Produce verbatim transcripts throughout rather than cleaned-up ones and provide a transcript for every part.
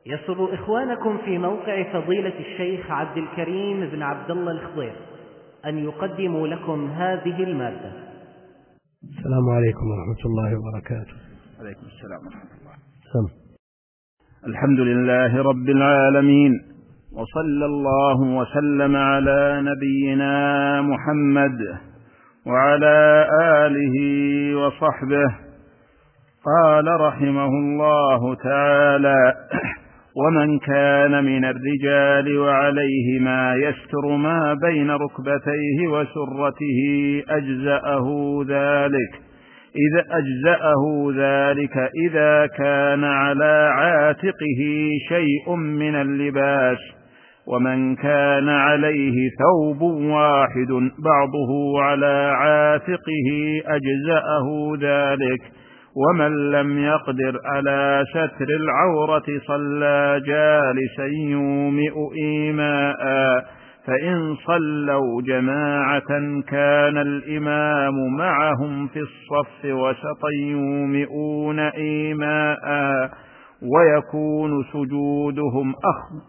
يسر إخوانكم في موقع فضيلة الشيخ عبد الكريم بن عبد الله الخضير أن يقدموا لكم هذه المادة. السلام عليكم ورحمة الله وبركاته. عليكم السلام ورحمة الله. سم. الحمد لله رب العالمين، وصلى الله وسلم على نبينا محمد وعلى آله وصحبه. قال رحمه الله تعالى: ومن كان من الرجال وعليه ما يستر ما بين ركبتيه وسرته أجزأه ذلك إذا أجزأه ذلك إذا كان على عاتقه شيء من اللباس. ومن كان عليه ثوب واحد بعضه على عاتقه أجزأه ذلك. ومن لم يقدر على ستر العورة صلى جالسا يومئ إيماء. فإن صلوا جماعة كان الإمام معهم في الصف وسطا يومئون إيماء، ويكون سجودهم أخذ.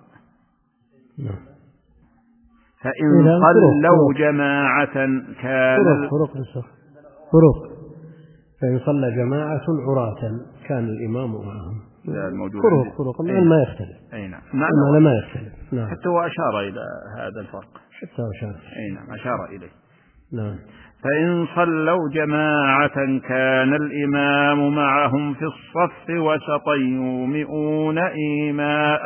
فإن صلوا جماعة كان فرق فرق فرق فإن صلى جماعة عراة كان الإمام معهم. فرق فرق ما يختلف. أي نعم. ما ما يختلف. نعم. حتى هو أشار إلى هذا الفرق. حتى أشار. أي نعم أشار إليه. نعم. فإن صلوا جماعة كان الإمام معهم في الصف وسطا يومئون إيماء،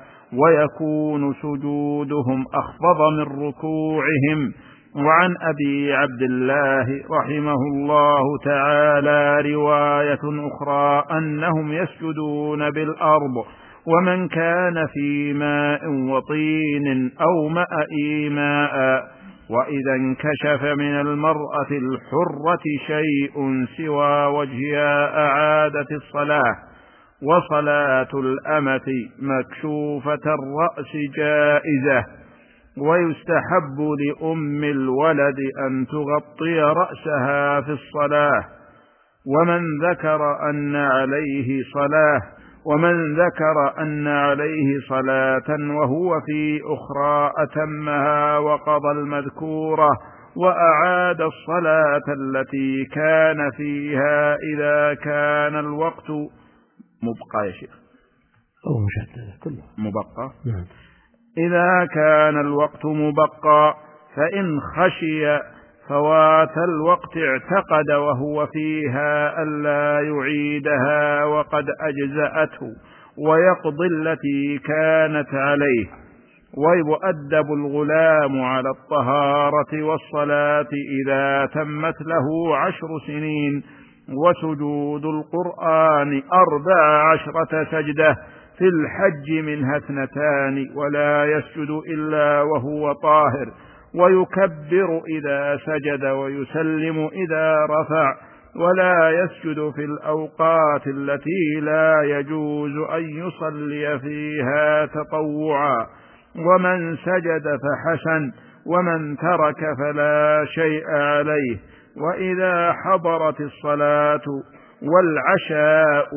ويكون سجودهم أخفض من ركوعهم. وعن أبي عبد الله رحمه الله تعالى رواية أخرى أنهم يسجدون بالأرض. ومن كان في ماء وطين أو ماء إيماء. وإذا انكشف من المرأة الحرة شيء سوى وجهها أعادت الصلاة. وصلاة الأمة مكشوفة الرأس جائزة، ويستحب لأم الولد أن تغطي رأسها في الصلاة. ومن ذكر أن عليه صلاة ومن ذكر أن عليه صلاة وهو في أخرى أتمها وقضى المذكورة وأعاد الصلاة التي كان فيها إذا كان الوقت مبقى يا شيخ أو مشاهدة كله مبقى. نعم. إذا كان الوقت مبقى. فإن خشي فوات الوقت اعتقد وهو فيها ألا يعيدها وقد أجزأته، ويقضي التي كانت عليه. ويؤدب الغلام على الطهارة والصلاة إذا تمت له عشر سنين. وسجود القرآن أربع عشرة سجدة، في الحج منها اثنتان، ولا يسجد إلا وهو طاهر. ويكبر إذا سجد ويسلم إذا رفع، ولا يسجد في الأوقات التي لا يجوز أن يصلي فيها تطوعا. ومن سجد فحسن، ومن ترك فلا شيء عليه. وإذا حضرت الصلاة والعشاء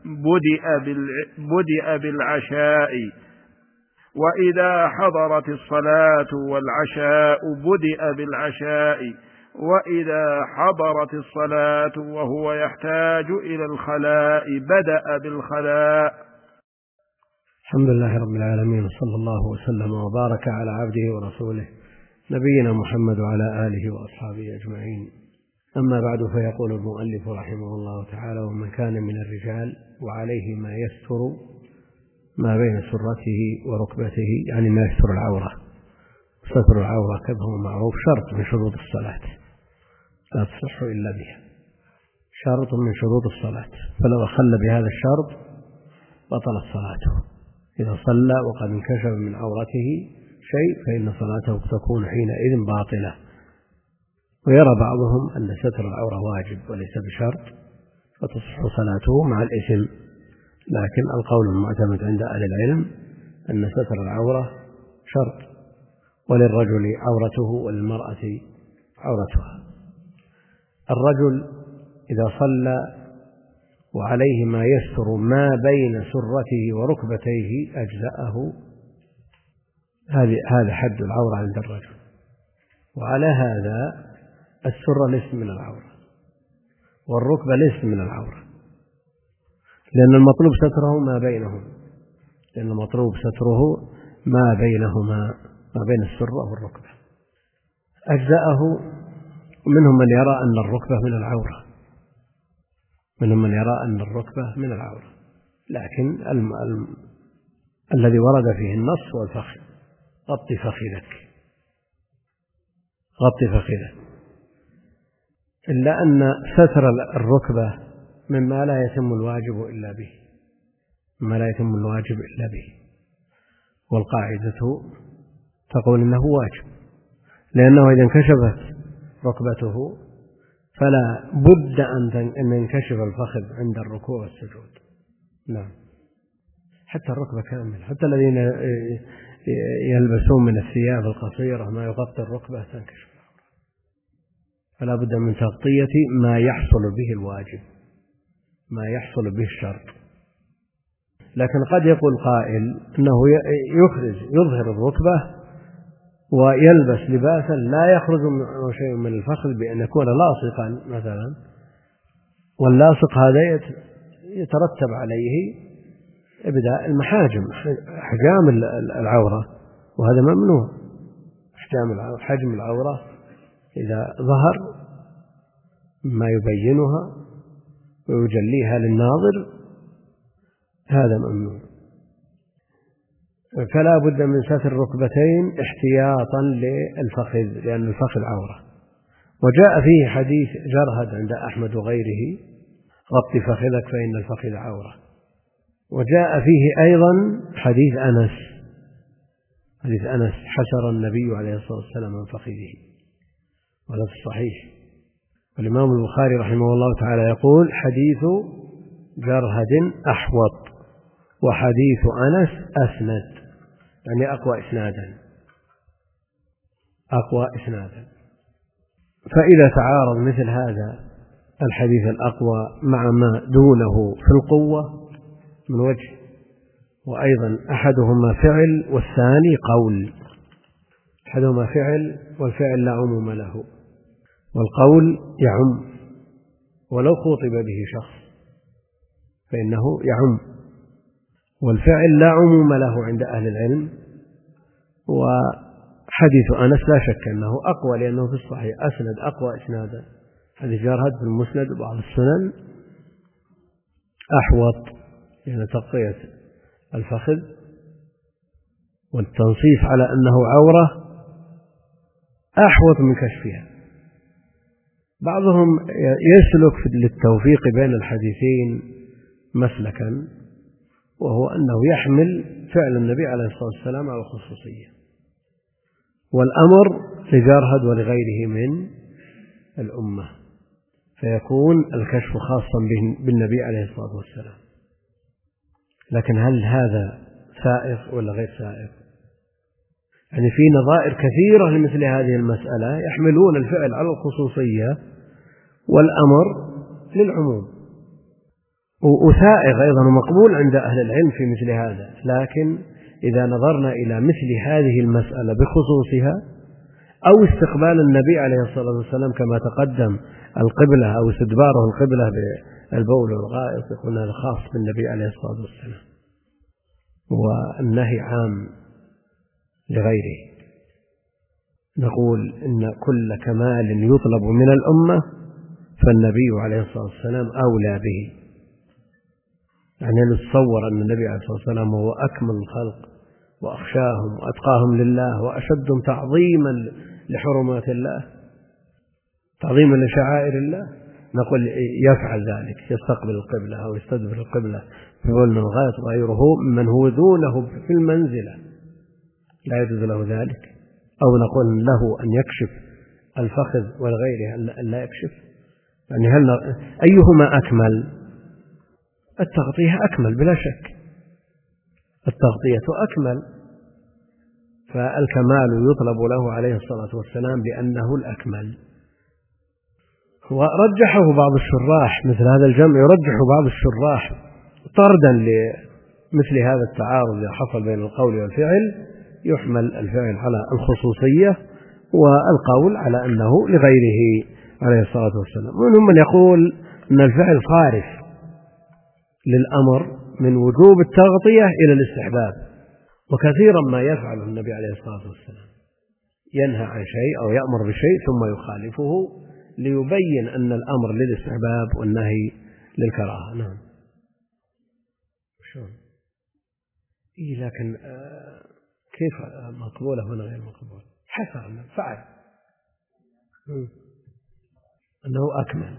بدأ بالعشاء وإذا حضرت الصلاة والعشاء بدأ بالعشاء وإذا حضرت الصلاة وهو يحتاج إلى الخلاء بدأ بالخلاء. الحمد لله رب العالمين، وصلى الله وسلم وبارك على عبده ورسوله نبينا محمد وعلى آله وأصحابه أجمعين. أما بعد، فيقول المؤلف رحمه الله تعالى: ومن كان من الرجال وعليه ما يستر ما بين سرته وركبته، يعني ما يستر العورة. ستر العورة كما هو معروف شرط من شروط الصلاة، لا تصح إلا بها، شرط من شروط الصلاة. فلو أخل بهذا الشرط بطلت صلاته. إذا صلى وقد انكشف من عورته شيء فإن صلاته تكون حينئذ باطلة. ويرى بعضهم أن ستر العورة واجب وليس بشرط، فتصح صلاته مع الإثم. لكن القول المعتمد عند أهل العلم أن ستر العورة شرط، وللرجل عورته وللمرأة عورتها. الرجل إذا صلى وعليه ما يستر ما بين سرته وركبتيه أجزأه. هذا حد العورة عند الرجل. وعلى هذا السرة ليس من العورة والركبة ليس من العورة، لأن المطلوب ستره ما بينهم لأن المطلوب ستره ما بينهما ما بين السرة والركبة. أجزأه. منهم من يرى أن الركبة من العورة منهم من يرى أن الركبة من العورة لكن الم... الم... الذي ورد فيه النص هو الفخذ. غطي فخذك غطي فخذك إلا أن ستر الركبة مما لا يتم الواجب إلا به مما لا يتم الواجب إلا به والقاعدة تقول إنه واجب، لأنه إذا انكشفت ركبته فلا بد أن ينكشف الفخذ عند الركوع والسجود. نعم، حتى الركبة كاملة، حتى الذين يلبسون من الثياب القصيرة ما يغطي الركبة تنكشف، فلا بد من تغطية ما يحصل به الواجب ما يحصل به الشرط. لكن قد يقول قائل أنه يخرج يظهر الركبة ويلبس لباسا لا يخرج منه شيء من الفخذ بأن يكون لاصقا مثلا، واللاصق هذا يترتب عليه إبداء المحاجم حجام العورة، وهذا ممنوع. حجم العورة إذا ظهر ما يبينها ويجليها للناظر هذا ممنوع. فلا بد من ستر الركبتين احتياطا للفخذ، لأن الفخذ عورة. وجاء فيه حديث جرهد عند أحمد وغيره: غط فخذك فإن الفخذ عورة. وجاء فيه أيضا حديث أنس حديث أنس حسر النبي عليه الصلاة والسلام من فخذه، وهذا في الصحيح. والإمام البخاري رحمه الله تعالى يقول: حديث جرهد أحوط وحديث أنس أسند، يعني أقوى إسنادا أقوى إسنادا. فإذا تعارض مثل هذا الحديث الأقوى مع ما دونه في القوة من وجه، وأيضا أحدهما فعل والثاني قول، أحدهما فعل والفعل لا عموم له، والقول يعم ولو خاطب به شخص فإنه يعم، والفعل لا عموم له عند أهل العلم. وحديث أنس لا شك أنه أقوى لأنه في الصحيح أسند أقوى إسنادا. حديث جرهد في المسند وبعض السنن أحوط، لأن تغطية الفخذ والتنصيص على أنه عورة أحوط من كشفها. بعضهم يسلك للتوفيق بين الحديثين مسلكا، وهو أنه يحمل فعل النبي عليه الصلاة والسلام على الخصوصية، والأمر لجرهد ولغيره من الأمة، فيكون الكشف خاصا بالنبي عليه الصلاة والسلام. لكن هل هذا سائغ ولا غير سائغ؟ يعني في نظائر كثيرة لمثل هذه المسألة يحملون الفعل على الخصوصية والأمر للعموم، وسائغ أيضا مقبول عند أهل العلم في مثل هذا. لكن إذا نظرنا إلى مثل هذه المسألة بخصوصها أو استقبال النبي عليه الصلاة والسلام كما تقدم القبلة أو استدباره القبلة بالبول والغائط، يكون هذا خاص بالنبي عليه الصلاة والسلام، والنهي عام لغيره. نقول إن كل كمال يطلب من الأمة فالنبي عليه الصلاة والسلام أولى به. يعني نتصور أن النبي عليه الصلاة والسلام هو أكمل الخلق وأخشاهم وأتقاهم لله وأشدهم تعظيما لحرمات الله، تعظيما لشعائر الله. نقول يفعل ذلك، يستقبل القبلة أو يستدبر القبلة في بول من الغائط غيره من هو دونه في المنزلة لا يجوز له ذلك. أو نقول له أن يكشف الفخذ والغيره أن لا يكشف. يعني هل أيهما أكمل؟ التغطية أكمل بلا شك، التغطية أكمل، فالكمال يطلب له عليه الصلاة والسلام لأنه الأكمل. ورجحه بعض الشراح، مثل هذا الجمع يرجح بعض الشراح طردا لمثل هذا التعارض إذا حصل بين القول والفعل، يحمل الفعل على الخصوصية والقول على أنه لغيره عليه الصلاة والسلام. ومنهم من يقول أن الفعل صارف للأمر من وجوب التغطية إلى الاستحباب، وكثيرا ما يفعل النبي عليه الصلاة والسلام، ينهى عن شيء أو يأمر بشيء ثم يخالفه ليبين أن الأمر للاستحباب والنهي للكراهة. نعم. شلون؟ إيه لكن آه كيف مقبولة هنا غير مقبولة؟ حسب فعل أنه أكمل،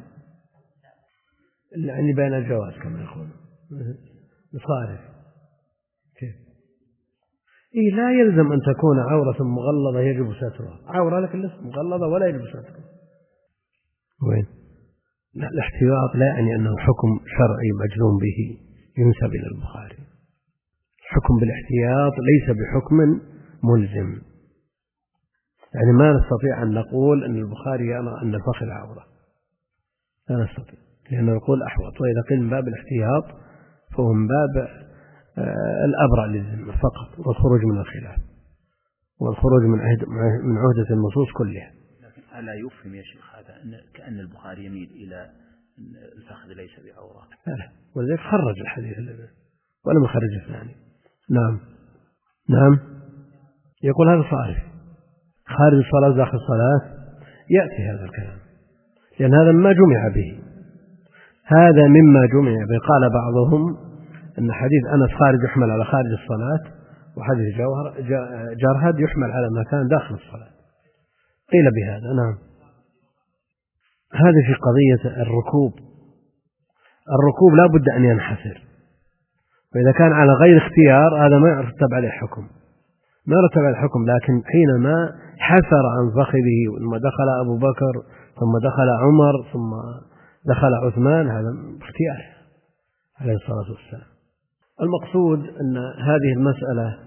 يعني بين الجواز كما يقول صارف. كيف؟ إيه لا يلزم أن تكون عورة مغلظة يجب سترها، عورة لكن ليست مغلظة ولا يجب سترها. وين؟ لا، الاحتياط لا يعني أنه حكم شرعي مجزوم به ينسب إلى البخاري. الحكم بالاحتياط ليس بحكم ملزم، يعني ما نستطيع أن نقول أن البخاري يرى أن الفخذ عورة، لا نستطيع، لأنه يقول أحوط. وإذا قيل من باب الاحتياط فهو من باب الأبرأ للذمة فقط، والخروج من الخلاف والخروج من عهد من عهدة النصوص كلها. لكن ألا يفهم يا شيخ هذا أن كأن البخاري يميل إلى أن الفخذ ليس بعورة؟ لا، ولذلك خرج الحديث الذي ولم يخرج الثاني. نعم نعم يقول هذا صارف خارج الصلاة داخل الصلاة، يأتي هذا الكلام لأن هذا مما جمع به، هذا مما جمع به. قال بعضهم أن حديث أنس خارج يحمل على خارج الصلاة، وحديث جوهر جرهد يحمل على ما كان داخل الصلاة، قيل بهذا. نعم. هذه في قضية الركوب، الركوب لا بد أن ينحسر، وإذا كان على غير اختيار هذا ما يرتب عليه حكم، ما يرتب عليه حكم. لكن حينما حسر عن فخذه ثم دخل أبو بكر ثم دخل عمر ثم دخل عثمان، هذا اختيار عليه الصلاة والسلام. المقصود أن هذه المسألة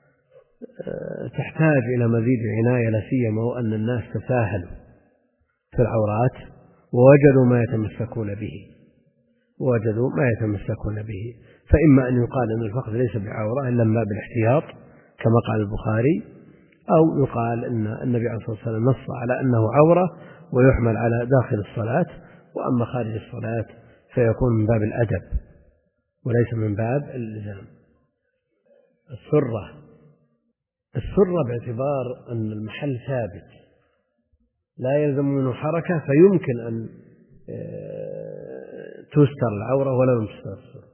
تحتاج إلى مزيد عناية، لا سيما وأن الناس تساهلوا في العورات ووجدوا ما يتمسكون به ووجدوا ما يتمسكون به فإما أن يقال أن الفخذ ليس بعورة إلا ما بالاحتياط كما قال البخاري، أو يقال أن النبي عليه الصلاة والسلام نص على أنه عورة ويحمل على داخل الصلاة، وأما خارج الصلاة فيكون من باب الأدب وليس من باب الإلزام. السرة السرة باعتبار أن المحل ثابت لا يلزم منه حركة، فيمكن أن تستر العورة ولا لم تستر السرة.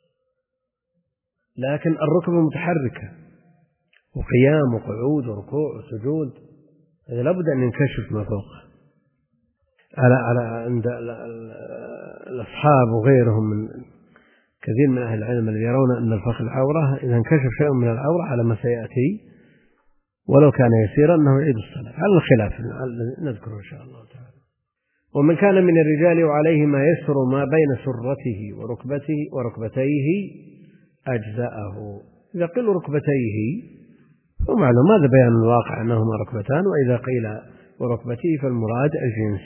لكن الركبة متحركة وقيام وقعود وركوع وسجود، هذا لابد أن ينكشف ما فوقه. على على عند الأصحاب وغيرهم من كثير من أهل العلم اللي يرون أن الفخذ عورة، إذا انكشف شيء من العورة على ما سيأتي ولو كان يسيرا أنه يعيد الصلاة، على الخلاف نذكره إن شاء الله تعالى. ومن كان من الرجال وعليه ما يسر ما بين سرته وركبته وركبتيه أجزاءه. إذا قيل ركبتيه فمعلوم ماذا بيان الواقع أنهما ركبتان، وإذا قيل وركبته فالمراد الجنس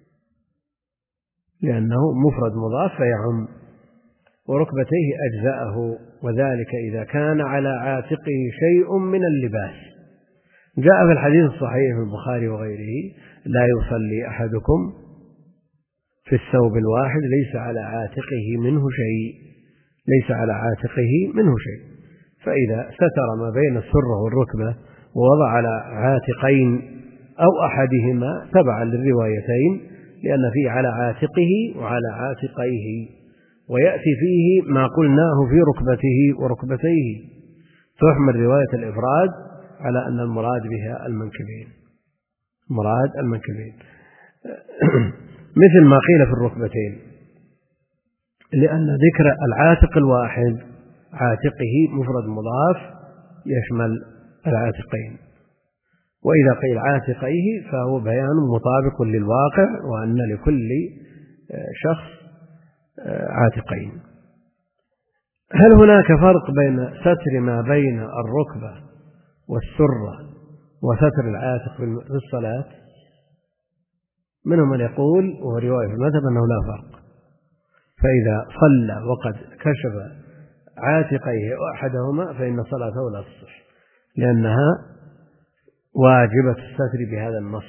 لأنه مفرد مضاف فيعم. وركبتيه أجزاءه، وذلك إذا كان على عاتقه شيء من اللباس. جاء في الحديث الصحيح في البخاري وغيره: لا يصلي أحدكم في الثوب الواحد ليس على عاتقه منه شيء ليس على عاتقه منه شيء. فإذا ستر ما بين السرة والركبة ووضع على عاتقين أو أحدهما تبعا للروايتين، لأن فيه على عاتقه وعلى عاتقيه، ويأتي فيه ما قلناه في ركبته وركبتيه، تحمل رواية الإفراد على أن المراد بها المنكبين مراد المنكبين مثل ما قيل في الركبتين، لأن ذكر العاتق الواحد عاتقه مفرد مضاف يشمل العاتقين، وإذا قيل عاتقيه فهو بيان مطابق للواقع وأن لكل شخص عاتقين. هل هناك فرق بين ستر ما بين الركبة والسرة وستر العاتق في الصلاة؟ منهم من يقول وهو رواية في المذهب أنه لا فرق، فإذا صلى وقد كشف عاتقيه أحدهما فإن صلاته لا تصح، لأنها واجبة الستر بهذا النص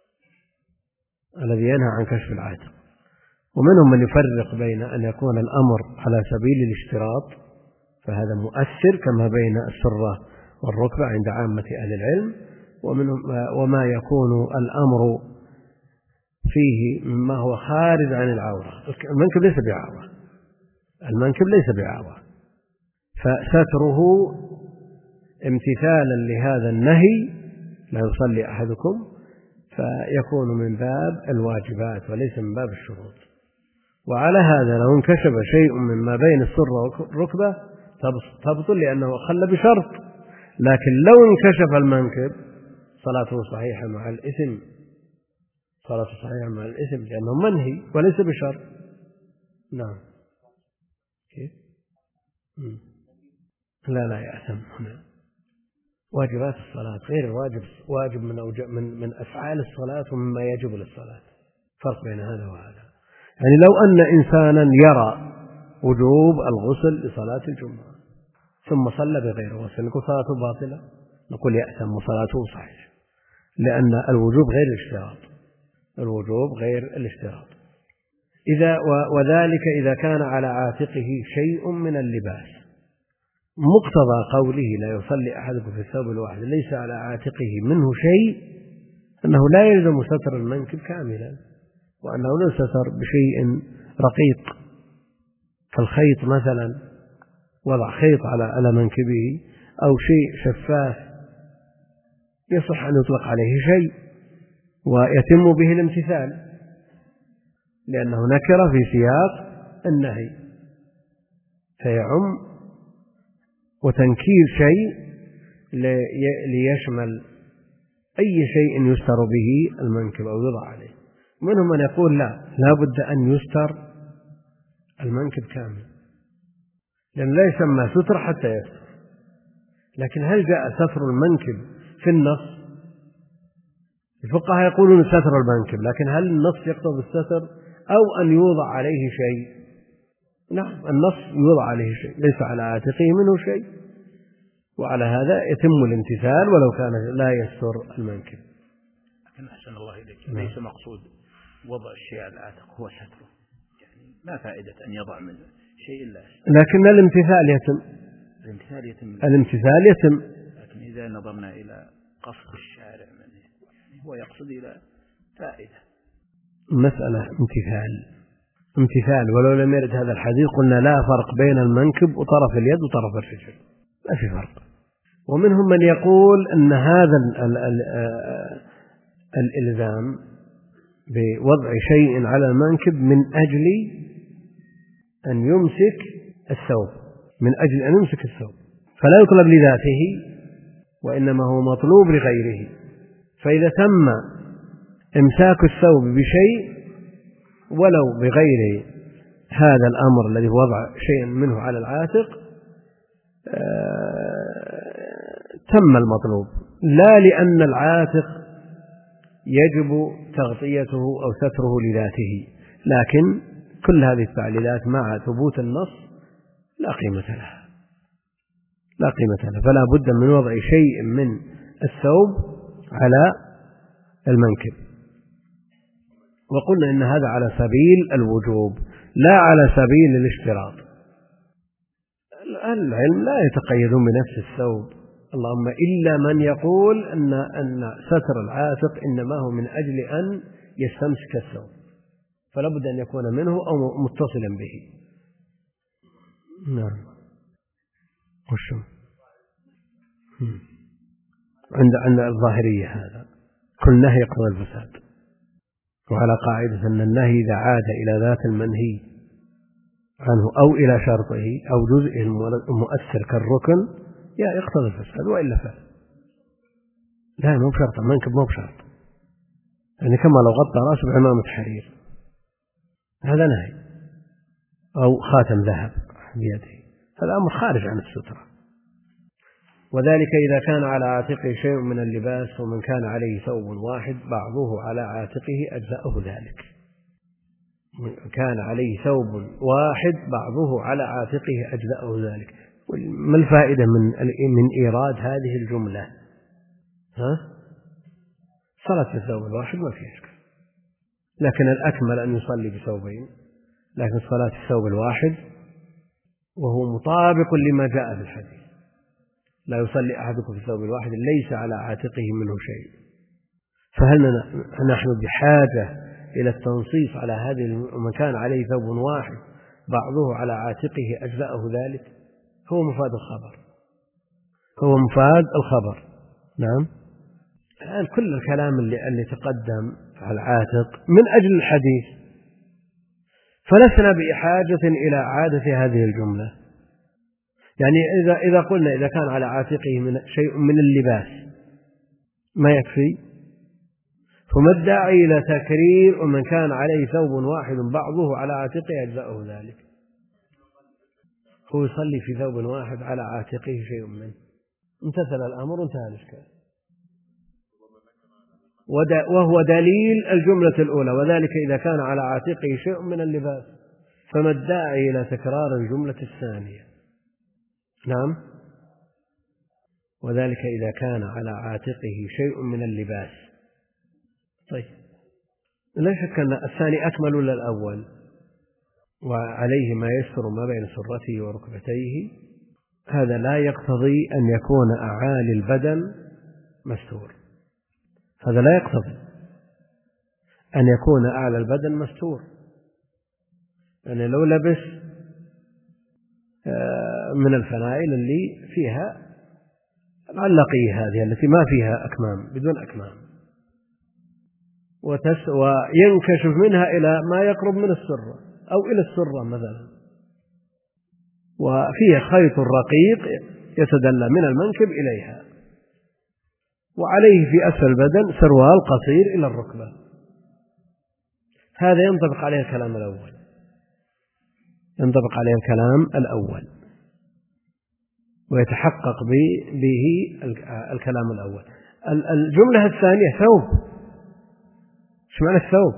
الذي ينهى عن كشف العاتق. ومنهم من يفرق بين أن يكون الأمر على سبيل الاشتراط، فهذا مؤثر كما بين السرة والركبة عند عامة أهل العلم، ومنهم وما يكون الأمر فيه مما هو خارج عن العورة. المنكب ليس بعورة، المنكب ليس بعورة، فستره امتثالا لهذا النهي لا يصلي أحدكم فيكون من باب الواجبات وليس من باب الشروط. وعلى هذا لو انكشف شيء مما بين السرة والركبة تبطل لأنه خل بشرط، لكن لو انكشف المنكب صلاته صحيحة مع الإثم، صلاته صحيحة مع الإثم لأنه منهي وليس بشرط. نعم. كيف؟ لا لا يأثم هنا. واجبات الصلاة غير واجب، واجب من من من أفعال الصلاة ومما يجب للصلاة، فرق بين هذا وهذا. يعني لو أن إنسانا يرى وجوب الغسل لصلاة الجمعة ثم صلى بغير غسل نقول صلاته باطلة؟ نقول يأثم وصلاته صحيحة، لأن الوجوب غير الاشتراط، الوجوب غير الاشتراط. إذا وذلك إذا كان على عاتقه شيء من اللباس، مقتضى قوله لا يصلي أحدكم في الثوب الواحد ليس على عاتقه منه شيء أنه لا يلزم ستر المنكب كاملا، وأنه لا ستر بشيء رقيق كالخيط مثلا، وضع خيط على منكبه أو شيء شفاف يصح أن يطلق عليه شيء ويتم به الامتثال لأنه نكر في سياق النهي، فيعم وتنكير شيء ليشمل أي شيء يستر به المنكب أو يوضع عليه. منهم من يقول لا، لا بد أن يستر المنكب كامل، لأن لا يسمى ستر حتى يستر. لكن هل جاء ستر المنكب في النص؟ الفقهاء يقولون ستر المنكب، لكن هل النص يقتضي الستر أو أن يوضع عليه شيء؟ نعم، النص يوضع عليه شيء، ليس على عاتقه منه شيء، وعلى هذا يتم الامتثال ولو كان لا يستر المنكب. لكن أحسن الله إليك، ليس مقصود وضع الشيء على العاتق هو ستره، يعني ما فائدة أن يضع من شيء إلا ستر. لكن الامتثال يتم، الامتثال يتم الامتثال يتم. لكن إذا نظرنا إلى قصد الشارع يعني هو يقصد إلى فائدة. مسألة امتثال امتثال ولو لم يرد هذا الحديث قلنا لا فرق بين المنكب وطرف اليد وطرف الرجل، لا في فرق. ومنهم من يقول أن هذا ال ال ال الإلزام بوضع شيء على المنكب من أجل أن يمسك الثوب، من أجل أن يمسك الثوب، فلا يطلب لذاته وإنما هو مطلوب لغيره. فإذا تم إمساك الثوب بشيء ولو بغير هذا الأمر الذي هو وضع شيء منه على العاتق تم المطلوب، لا لأن العاتق يجب تغطيته أو ستره لذاته، لكن كل هذه التعليلات مع ثبوت النص لا قيمة لها، لا قيمة لها، فلا بد من وضع شيء من الثوب على المنكب. وقلنا إن هذا على سبيل الوجوب لا على سبيل الاشتراط. العلم لا يتقيدون بنفس الثوب، اللهم إلا من يقول أن أن ستر العاتق إنما هو من أجل أن يستمسك الثوب، فلا بد أن يكون منه أو متصلا به. نعم. وشو عند عند الظاهرية هذا كل نهي يقتضي الفساد، وعلى قاعدة أن النهي إذا عاد إلى ذات المنهي عنه أو إلى شرطه أو جزء المؤثر كالركن يا يقتضي الفساد وإلا فعل. لا مو بشرط، المنكب مو بشرط، يعني كما لو غطى رأسه بعمامة حرير هذا نهي، أو خاتم ذهب بيده، هذا أمر خارج عن السترة. وذلك إذا كان على عاتقه شيء من اللباس ومن كان عليه ثوب واحد بعضه على عاتقه أجزأه ذلك. كان عليه ثوب واحد بعضه على عاتقه أجزأه ذلك. ما الفائدة من من إيراد هذه الجملة؟ ها؟ صلاة الثوب الواحد ما فيها إشكال، لكن الأكمل أن يصلي بثوبين، لكن صلاة الثوب الواحد وهو مطابق لما جاء في الحديث: لا يصلي أحدكم في الثوب الواحد ليس على عاتقه منه شيء. فهل نحن بحاجة إلى التنصيص على هذه؟ من كان عليه ثوب واحد بعضه على عاتقه أجزأه ذلك. هو مفاد الخبر، هو مفاد الخبر. نعم. الآن كل الكلام اللي, اللي تقدم على العاتق من أجل الحديث، فلسنا بحاجة إلى إعادة هذه الجملة. يعني إذا إذا قلنا إذا كان على عاتقه من شيء من اللباس ما يكفي، فما الداعي إلى تكرير ومن كان عليه ثوب واحد بعضه على عاتقه أجزأه ذلك؟ هو يصلي في ثوب واحد على عاتقه شيء منه، امتثل الأمر وانتهى الإشكال. وهو دليل الجملة الأولى: وذلك إذا كان على عاتقه شيء من اللباس. فما الداعي إلى تكرار الجملة الثانية؟ نعم. وذلك إذا كان على عاتقه شيء من اللباس. طيب، لا شك أن الثاني أكمل ولا الأول؟ وعليه ما يستر ما بين سرته وركبتيه. هذا لا يقتضي أن يكون أعالي البدن مستور، هذا لا يقتضي أن يكون أعلى البدن مستور. يعني لو لبس من الفنائل اللي فيها العلقية هذه التي ما فيها أكمام، بدون أكمام، وينكشف منها إلى ما يقرب من السرة أو إلى السرة مثلا، وفيه خيط رقيق يتدلى من المنكب إليها، وعليه في أسفل البدن سروال قصير إلى الركبة، هذا ينطبق عليه الكلام الأول، ينطبق عليه الكلام الأول ويتحقق به الكلام الأول. الجملة الثانية ثوب. ايش معنى الثوب؟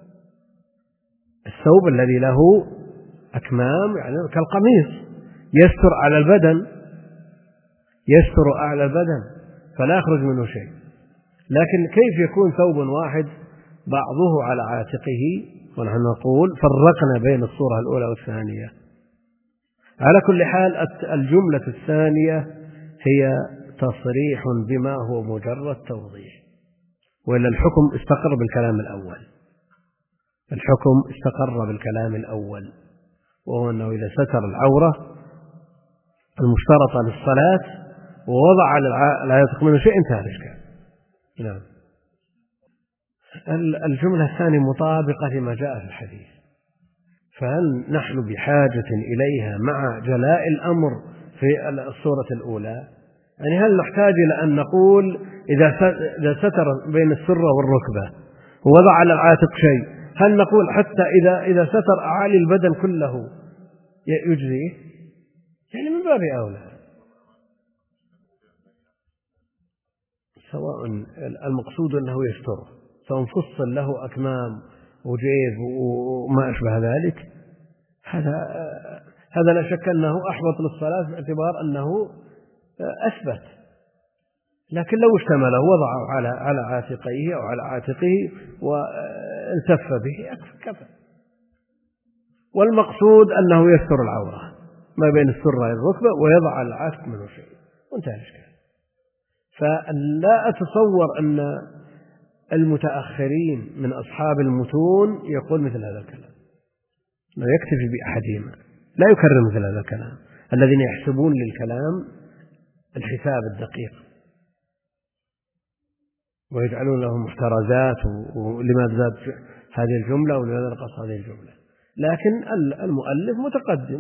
الثوب الذي له أكمام، يعني كالقميص، يستر على البدن، يستر أعلى البدن فلا يخرج منه شيء. لكن كيف يكون ثوب واحد بعضه على عاتقه؟ ونحن نقول فرقنا بين الصورة الأولى والثانية. على كل حال الجملة الثانية هي تصريح بما هو مجرد توضيح، وإلا الحكم استقر بالكلام الأول. الحكم استقر بالكلام الأول، وهو أنه إذا ستر العورة المشترطة للصلاة ووضع لا يتق منه شيء انتهى الإشكال. نعم. الجملة الثانية مطابقة لما جاء في الحديث، فهل نحن بحاجة إليها مع جلاء الأمر في الصورة الأولى؟ يعني هل نحتاج إلى أن نقول إذا ستر بين السرة والركبة ووضع على العاتق شيء، هل نقول حتى إذا إذا ستر أعالي البدن كله يجزيه؟ يعني من باب أولى، سواء المقصود أنه يستره، سواء فصل له أكمام وجيب وما أشبه ذلك، هذا هذا لا شك أنه أحبط للصلاة باعتبار أنه أثبت. لكن لو اشتمله وضعه على على عاتقيه أو على عاتقه والتف به كفى. والمقصود أنه يستر العورة ما بين السرة والركبة ويضع على العاتق منه شيء وانتهى الإشكال. فلا أتصور أن المتأخرين من أصحاب المتون يقول مثل هذا الكلام، لا يكتفي بأحدهما، لا يكرر مثل هذا الكلام، الذين يحسبون للكلام الحساب الدقيق ويجعلون له محترزات ولماذا زاد هذه الجملة ولماذا نقص هذه الجملة. لكن المؤلف متقدم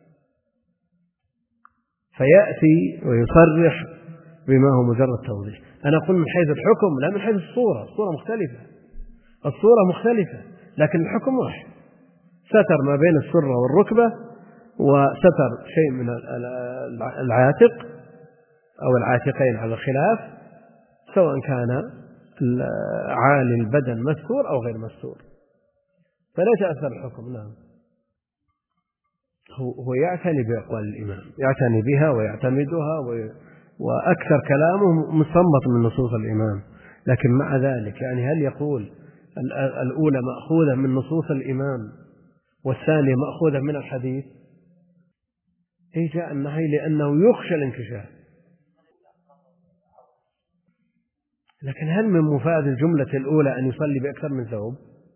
فيأتي ويصرح بما هو مجرد توضيح. أنا أقول من حيث الحكم لا من حيث الصورة، الصورة مختلفة، الصورة مختلفة لكن الحكم واحد، ستر ما بين السرة والركبة وستر شيء من العاتق أو العاتقين على الخلاف، سواء كان عالي البدن مستور أو غير مستور، فلا يتأثر الحكم. نعم، هو يعتني بأقوال الإمام، يعتني بها ويعتمدها، وأكثر كلامه مصمت من نصوص الإمام. لكن مع ذلك يعني هل يقول الأولى مأخوذة من نصوص الإمام والثانية مأخوذة من الحديث؟ إيه، جاء النهي لأنه يخشى الانكشاف. لكن هل من مفاد الجملة الأولى أن يصلي بأكثر من ثوب؟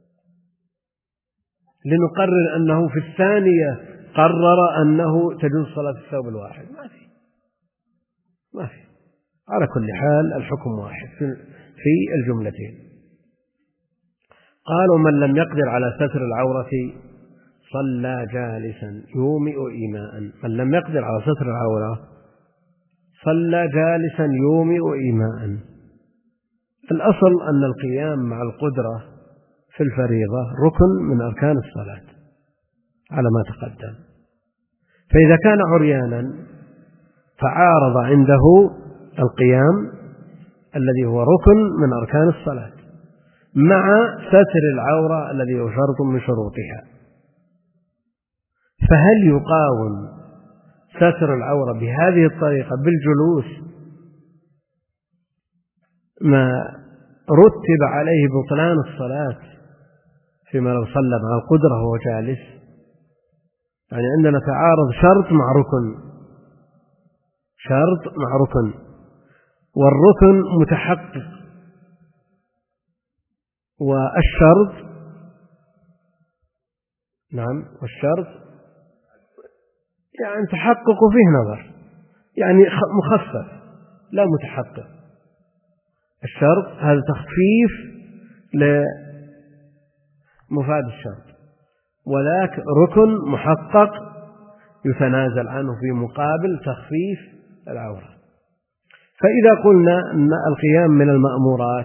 لنقرر أنه في الثانية قرر أنه تجوز صلاة الثوب الواحد؟ ما في ما في على كل حال الحكم واحد في الجملتين. قالوا: من لم يقدر على ستر العورة صلى جالسا يومئ إيماء. من لم يقدر على ستر العورة صلى جالسا يومئ إيماء. الأصل أن القيام مع القدرة في الفريضة ركن من أركان الصلاة على ما تقدم. فإذا كان عريانا فعارض عنده القيام الذي هو ركن من أركان الصلاة مع ستر العورة الذي هو شرط من شروطها، فهل يقاوم ستر العورة بهذه الطريقة بالجلوس ما رتب عليه بطلان الصلاة فيما لو صلى مع القدرة وهو جالس؟ يعني عندنا تعارض شرط مع ركن، شرط مع ركن، والركن متحقق والشرط نعم والشرط يعني تحقق فيه نظر، يعني مخفف لا متحقق. الشرط هذا تخفيف لمفاد الشرط، وذاك ركن محقق يتنازل عنه في مقابل تخفيف العورة. فإذا قلنا أن القيام من المأمورات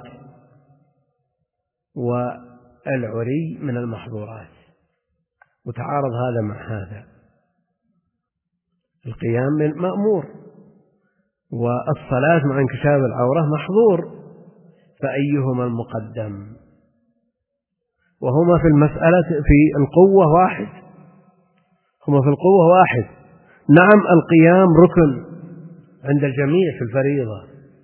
والعري من المحظورات، وتعارض هذا مع هذا، القيام من مأمور والصلاة مع انكشاف العورة محظور، فأيهما المقدم؟ وهما في المسألة في القوة واحد، هما في القوة واحد. نعم، القيام ركن عند الجميع في الفريضة،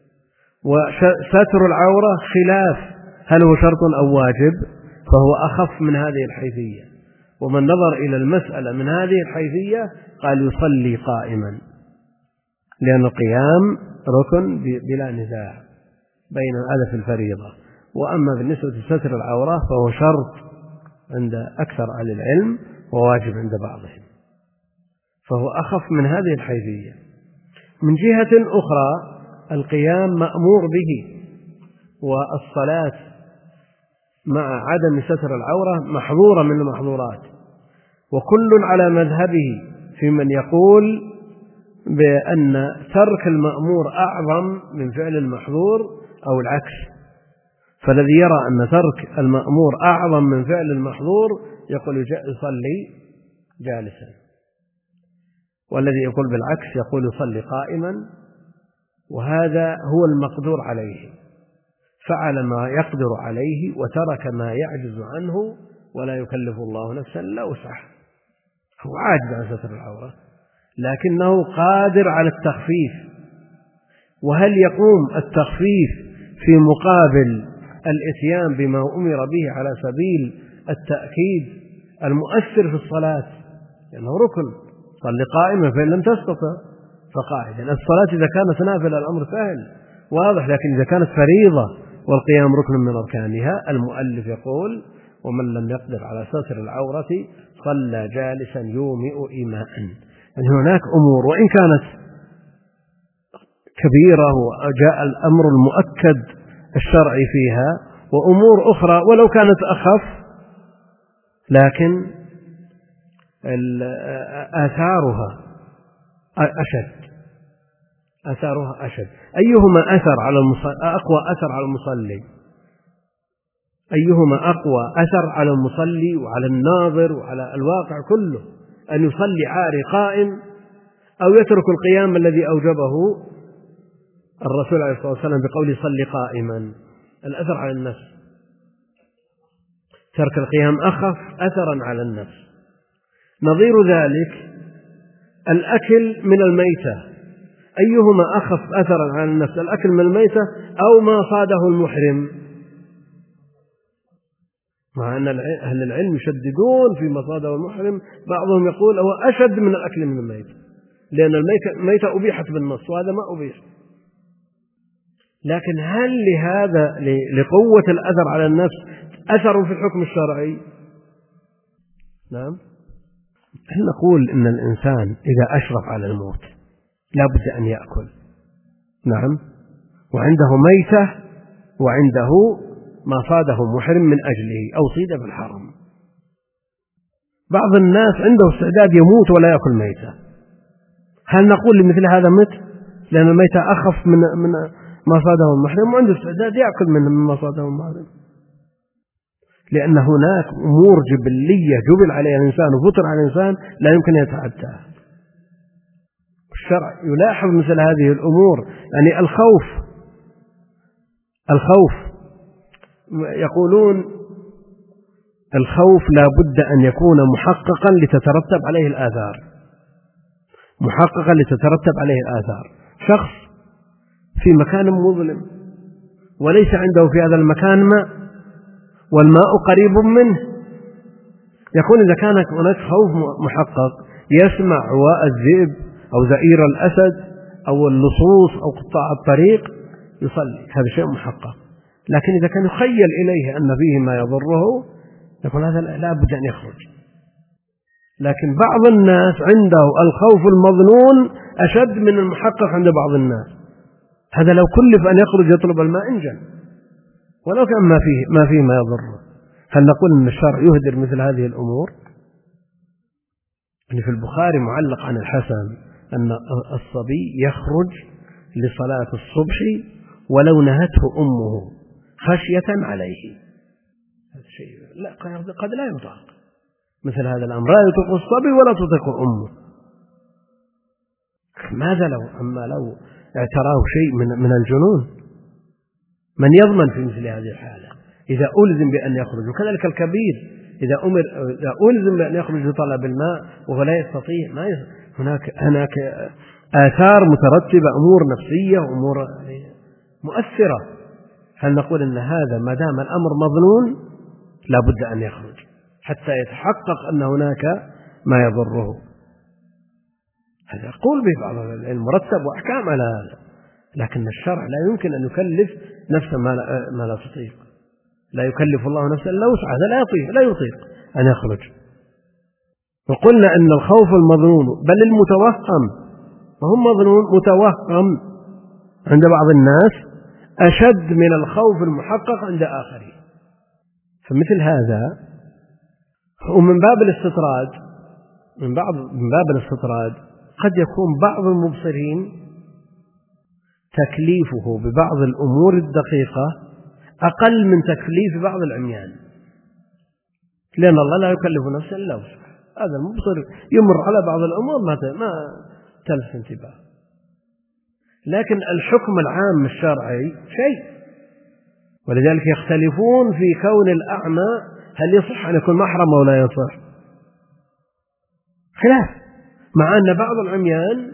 وستر العورة خلاف هل هو شرط أو واجب، فهو أخف من هذه الحيثية. ومن نظر إلى المسألة من هذه الحيثية قال يصلي قائما، لأن القيام ركن بلا نزاع بين هذا في الفريضة. وأما بالنسبة لستر العورة فهو شرط عند أكثر أهل العلم وواجب عند بعضهم، فهو أخف من هذه الحيثية. من جهة أخرى القيام مأمور به، والصلاة مع عدم ستر العورة محظورة من المحظورات، وكل على مذهبه في من يقول بأن ترك المأمور أعظم من فعل المحظور أو العكس. فالذي يرى أن ترك المأمور أعظم من فعل المحظور يقول يصلي جالسا، والذي يقول بالعكس يقول يصلي قائما. وهذا هو المقدور عليه، فعل ما يقدر عليه وترك ما يعجز عنه، ولا يكلف الله نفسا إلا وسعها. هو عاجز عن ستر العورة لكنه قادر على التخفيف. وهل يقوم التخفيف في مقابل الإتيان بما أمر به على سبيل التأكيد المؤثر في الصلاة؟ لأنه ركن، صل قائما فإن لم تستطع فقاعدا. الصلاة إذا كانت نافلة الأمر سهل واضح، لكن إذا كانت فريضة والقيام ركن من أركانها، المؤلف يقول ومن لم يقدر على ستر العورة صلى جالسا يومئ إيماء. يعني هناك أمور وإن كانت كبيرة وجاء الأمر المؤكد الشرعي فيها، وأمور أخرى ولو كانت أخف لكن آثارها أشد أثرها أشد. أيهما أثر على المصلي أقوى أثر على المصلي؟ أيهما أقوى أثر على المصلي وعلى الناظر وعلى الواقع كله؟ أن يصلي عاري قائم أو يترك القيام الذي أوجبه الرسول عليه الصلاة والسلام بقوله صل قائما، الأثر على النفس، ترك القيام أخف أثرا على النفس. نظير ذلك الأكل من الميتة، أيهما أخف أثرا على النفس، الأكل من الميتة أو ما صاده المحرم؟ مع أن أهل العلم يشددون في ما صاده المحرم، بعضهم يقول هو أشد من الأكل من الميتة، لأن الميتة أبيحت بالنص وهذا ما أبيح. لكن هل لهذا لقوة الأثر على النفس أثر في الحكم الشرعي؟ نعم. هل نقول إن الإنسان إذا أشرف على الموت لا بد أن يأكل، نعم، وعنده ميتة وعنده ما صاده محرم من أجله أو صيد في الحرم. بعض الناس عنده استعداد يموت ولا يأكل ميتة، هل نقول لمثل هذا مت؟ لأن الميتة أخف من من ما صاده المحرم، وعنده استعداد يأكل من ما صاده المحرم، لأن هناك أمور جبلية جبل عليها الإنسان وفطر على الإنسان لا يمكن أن يتعداها. الشرع يلاحظ مثل هذه الأمور، يعني الخوف الخوف يقولون الخوف لا بد أن يكون محققا لتترتب عليه الآثار، محققا لتترتب عليه الآثار. شخص في مكان مظلم وليس عنده في هذا المكان ماء والماء قريب منه، يكون إذا كان هناك خوف محقق يسمع عواء الذئب أو زئير الأسد أو اللصوص أو قطاع الطريق يصلي، هذا شيء محقق. لكن إذا كان يخيل إليه أن فيه ما يضره يقول هذا لا بد أن يخرج. لكن بعض الناس عنده الخوف المظنون أشد من المحقق عند بعض الناس، هذا لو كلف أن يخرج يطلب الماء انجن ولو كان ما فيه ما فيه ما يضره. هل نقول أن الشرع يهدر مثل هذه الأمور؟ يعني في البخاري معلق عن الحسن أن الصبي يخرج لصلاة الصبح ولو نهته أمه خشية عليه. هذا شيء لا قد لا يطاق مثل هذا الأمر، لا يطيق الصبي ولا تطيق أمه. ماذا لو أما لو اعتراه شيء من من الجنون؟ من يضمن في مثل هذه الحالة إذا ألزم بأن يخرج؟ وكذلك الكبير إذا أمر إذا ألزم بأن يخرج لطلب الماء وهو لا يستطيع، ما يستطيع. هناك هناك آثار مترتبة، أمور نفسية وأمور مؤثرة. هل نقول أن هذا ما دام الأمر مظنون لا بد أن يخرج حتى يتحقق أن هناك ما يضره؟ هذا يقول به بعض العلم مرتب وأحكام على هذا، لكن الشرع لا يمكن أن يكلف نفسا ما لا, ما لا تطيق. لا يكلف الله نفسا إلا وسعها، هذا لا يطيق لا يطيق أن يخرج. وقلنا أن الخوف المظنون بل المتوهم وهم مظنون متوهم عند بعض الناس أشد من الخوف المحقق عند آخرين. فمثل هذا ومن باب الاستطراد من بعض من باب الاستطراد قد يكون بعض المبصرين تكليفه ببعض الأمور الدقيقة أقل من تكليف بعض العميان، لأن الله لا يكلف نفسا إلا وسعها. هذا المبصر يمر على بعض الأمور ما ما تلفت انتباه، لكن الحكم العام الشرعي شيء. ولذلك يختلفون في كون الأعمى هل يصح أن يكون محرم أو لا يصح، خلاف، مع أن بعض العميان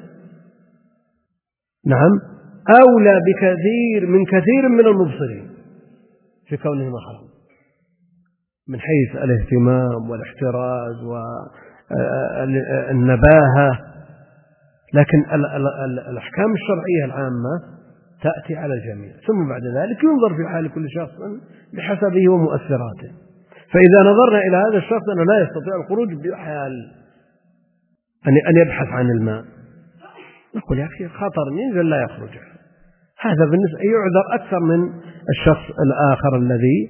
نعم أولى بكثير من كثير من المبصرين في كونه محرم من حيث الاهتمام والاحتراز والنباهة. لكن الأحكام الشرعية العامة تأتي على الجميع، ثم بعد ذلك ينظر في حال كل شخص بحسبه ومؤثراته. فإذا نظرنا إلى هذا الشخص أنه لا يستطيع الخروج بحال أن يبحث عن الماء، نقول يا أخي خطر ينزل لا يخرج، هذا بالنسبة يعذر أكثر من الشخص الآخر الذي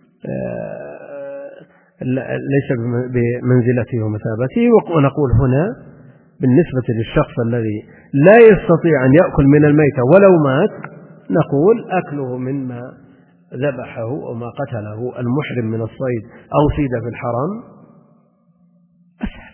ليس بمنزلته ومثابته. ونقول هنا بالنسبة للشخص الذي لا يستطيع أن يأكل من الميتة ولو مات، نقول أكله مما ذبحه أو ما قتله المحرم من الصيد أو صيد في الحرم أسهل،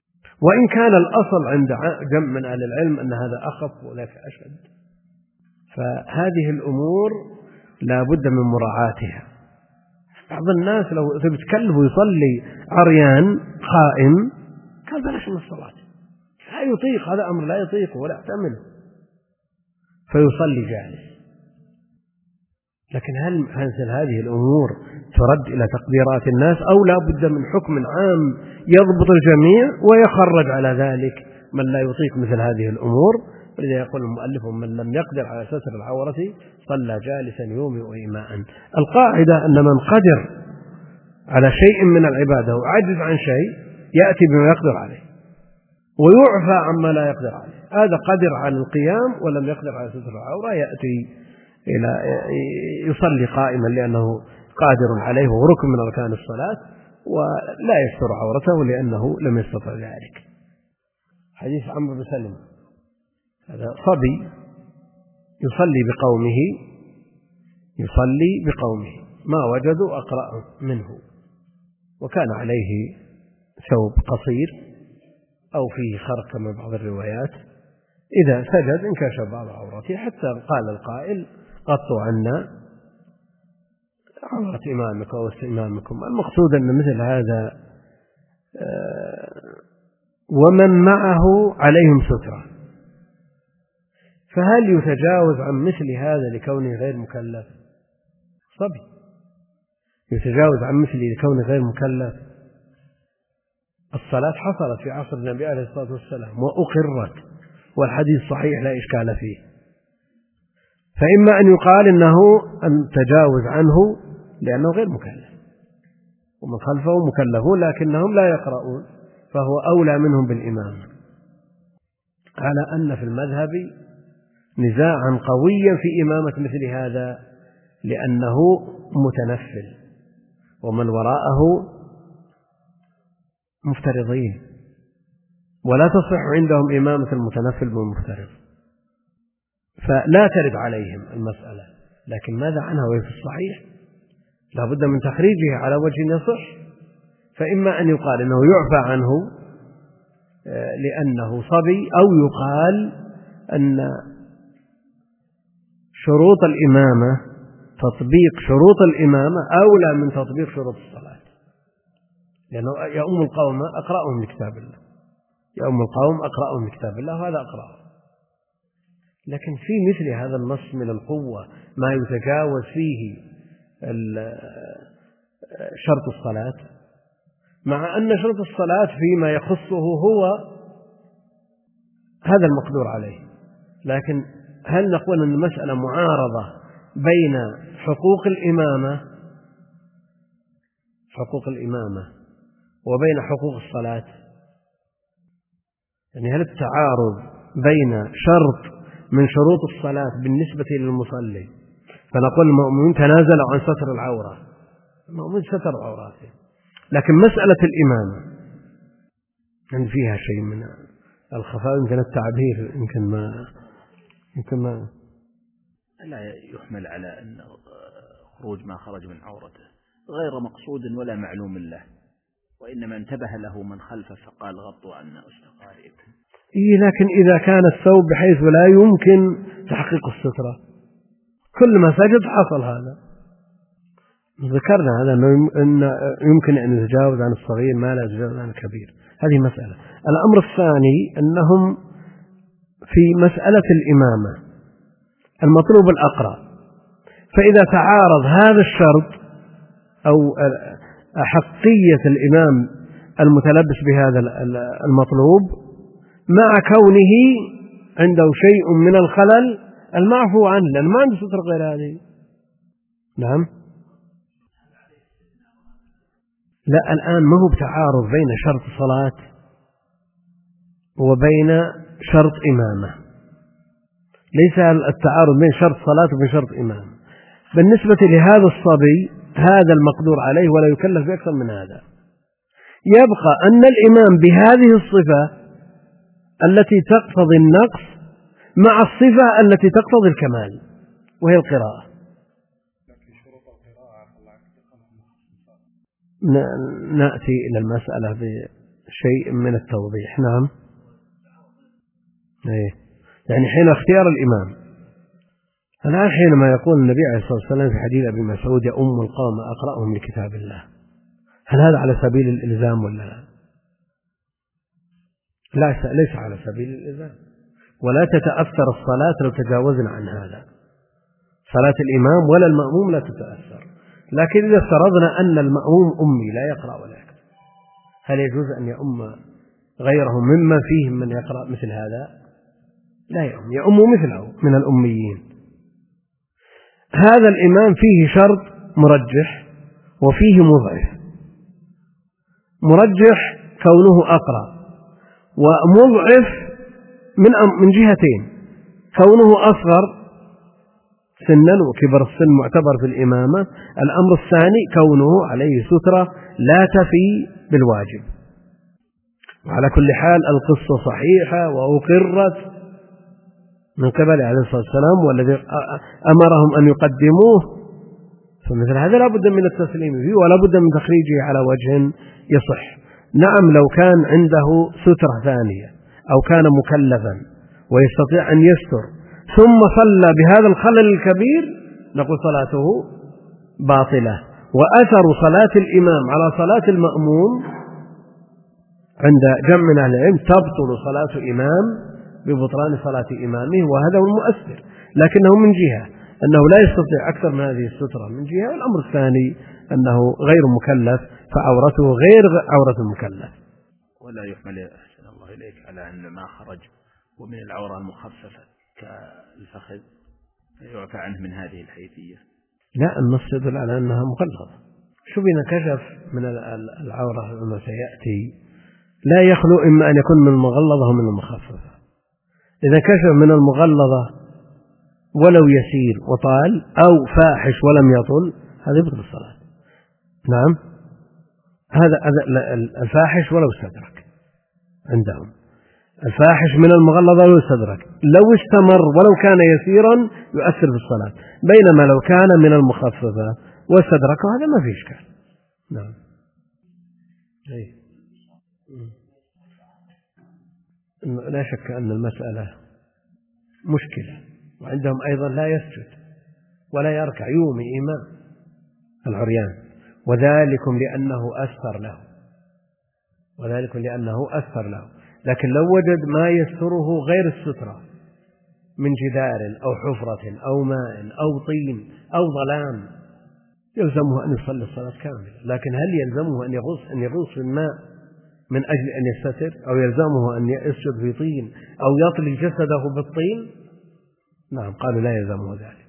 وإن كان الأصل عند جمع من أهل العلم أن هذا أخف وذاك أشد. فهذه الأمور لا بد من مراعاتها. بعض الناس لو تبي تكلف ويصلي عريان قائم قال بلاش من الصلاة، لا يطيق، هذا أمر لا يطيقه ولا يحتمله، فيصلي جالس. لكن هل مثل هذه الأمور ترد إلى تقديرات الناس، أو لا بد من حكم عام يضبط الجميع ويخرج على ذلك من لا يطيق مثل هذه الأمور؟ ولذا يقول المؤلف: من لم يقدر على ستر العورة صلى جالسا يومئ إيماء. القاعدة أن من قدر على شيء من العبادة وعجز عن شيء يأتي بما يقدر عليه ويعفى عما لا يقدر عليه. هذا قدر على القيام ولم يقدر على ستر العورة، يأتي إلى يصلي قائما لأنه قادر عليه وركن من أركان الصلاة، ولا يستر عورته لأنه لم يستطع ذلك. حديث عمرو بن سلمة، هذا صبي يصلي بقومه يصلي بقومه ما وجدوا أقرأ منه، وكان عليه ثوب قصير أو فيه خرق كما بعض الروايات، إذا سجد انكشف بعض عورته حتى قال القائل: غطوا عنا عورة إمامك ووسط إمامكم. المقصود أن مثل هذا ومن معه عليهم سترة، فهل يتجاوز عن مثل هذا لكونه غير مكلف؟ صبي يتجاوز عن مثله لكونه غير مكلف. الصلاة حصلت في عصر النبي عليه الصلاة والسلام وأقرت، والحديث صحيح لا إشكال فيه، فإما أن يقال إنه أن تجاوز عنه لأنه غير مكلف، ومن خلفه مكلفون لكنهم لا يقرؤون، فهو أولى منهم بالإمام. على أن في المذهب نزاعا قويا في إمامة مثل هذا، لأنه متنفل ومن وراءه مفترضين، ولا تصح عندهم إمامة المتنفل بالمفترض، فلا ترد عليهم المسألة. لكن ماذا عنها وهي في الصحيح؟ لا بد من تخريجه على وجه يصح، فإما أن يقال إنه يعفى عنه لأنه صبي، أو يقال أن شروط الإمامة تطبيق شروط الإمامة أولى من تطبيق شروط الصلاة، لأنه يؤم القوم أقرأهم لكتاب الله، يؤم القوم أقرأهم لكتاب الله وهذا أقرأهم. لكن في مثل هذا النص من القوة ما يتجاوز فيه شرط الصلاة، مع أن شرط الصلاة فيما يخصه هو هذا المقدور عليه. لكن هل نقول أن المسألة معارضة بين حقوق الإمامة حقوق الإمامة وبين حقوق الصلاة؟ يعني هل التعارض بين شرط من شروط الصلاة بالنسبة للمصلي، فنقول المؤمنون تنازلوا عن ستر العورة، المؤمنون ستر عوراته، لكن مسألة الإمامة يعني فيها شيء من الخفاء، يمكن التعبير يمكن ما يمكن ما لا يحمل على أن خروج ما خرج من عورته غير مقصود ولا معلوم له، وإنما انتبه له من خلفه فقال: غطوا عنا أستقارئكم. إيه، لكن إذا كان الثوب بحيث لا يمكن تحقيق السترة، كل ما سجد حصل هذا. ذكرنا هذا أنه يمكن أن يتجاوز عن الصغير ما لا يتجاوز عن الكبير، هذه مسألة. الأمر الثاني أنهم في مسألة الإمامة المطلوب الأقرأ، فإذا تعارض هذا الشرط أو أحقية الإمام المتلبس بهذا المطلوب مع كونه عنده شيء من الخلل المعفو عنه، لأن ما عنده ستر غير هذه. نعم، لا، الآن ما هو بتعارض بين شرط صلاة وبين شرط إمامة، ليس التعارض بين شرط صلاة وبين شرط إمامة. بالنسبة لهذا الصبي هذا المقدور عليه ولا يكلف بأكثر من هذا، يبقى أن الإمام بهذه الصفة التي تقتضي النقص مع الصفة التي تقتضي الكمال وهي القراءة. نأتي إلى المسألة بشيء من التوضيح. نعم، يعني حين اختيار الإمام الآن حينما يقول النبي عليه الصلاة والسلام في حديث أبي مسعود يا أم القوم أقرأهم لكتاب الله، هل هذا على سبيل الإلزام ولا لا؟ لا، ليس على سبيل الإلزام، ولا تتأثر الصلاة لو تجاوزنا عن هذا. صلاة الإمام ولا المأموم لا تتأثر، لكن إذا افترضنا أن المأموم أمي لا يقرأ ولا يكتب، هل يجوز أن يؤم غيره مما فيهم من يقرأ مثل هذا؟ لا يؤم، يؤم مثله من الأميين. هذا الإمام فيه شرط مرجح وفيه مضعف. مرجح كونه أقرأ، ومضعف من من جهتين، كونه أصغر سنا وكبر السن معتبر في الإمامة. الأمر الثاني كونه عليه سترة لا تفي بالواجب. وعلى كل حال القصة صحيحة وأقرت من قبل عليه الصلاة والسلام، والذي أمرهم أن يقدموه، فمثل هذا لا بد من التسليم فيه ولا بد من تخريجه على وجه يصح. نعم، لو كان عنده سترة ثانية أو كان مكلفا ويستطيع أن يستر ثم صلى بهذا الخلل الكبير نقول صلاته باطلة. وأثر صلاة الإمام على صلاة المأموم عند جمع من أهل العلم تبطل صلاة إمام ببطلان صلاة إمامه، وهذا هو المؤثر، لكنه من جهة أنه لا يستطيع أكثر من هذه السترة من جهة، والأمر الثاني أنه غير مكلف فعورته غير عورة المكلف. ولا يحمل أحسن الله إليك على أن ما خرج ومن العورة المخففة كالفخذ يعفى عنه من هذه الحيثية. لا، النص يدل على أنها مغلظة. شوف إن كشف من العورة كما سيأتي لا يخلو إما أن يكون من المغلظة ومن المخففة. إذا كشف من المغلظة ولو يسير وطال أو فاحش ولم يطل هذا يبطل الصلاة. نعم، هذا الفاحش ولو استدرك عندهم، الفاحش من المغلظة ولو استدرك، لو استمر ولو كان يسيرا يؤثر في الصلاة، بينما لو كان من المخففة واستدرك هذا ما فيه إشكال. نعم. أي. لا شك أن المسألة مشكلة، وعندهم أيضا لا يسجد ولا يركع، يومي إمام العريان، وذلكم لأنه أستر له وذلك لأنه أستر له لكن لو وجد ما يستره غير السترة من جدار أو حفرة أو ماء أو طين أو ظلام يلزمه أن يصلي الصلاة كاملة. لكن هل يلزمه أن يغوص أن يغوص في الماء من أجل أن يستتر، أو يلزمه أن يسجد في طين أو يطلي جسده بالطين؟ نعم، قالوا لا يلزمه ذلك.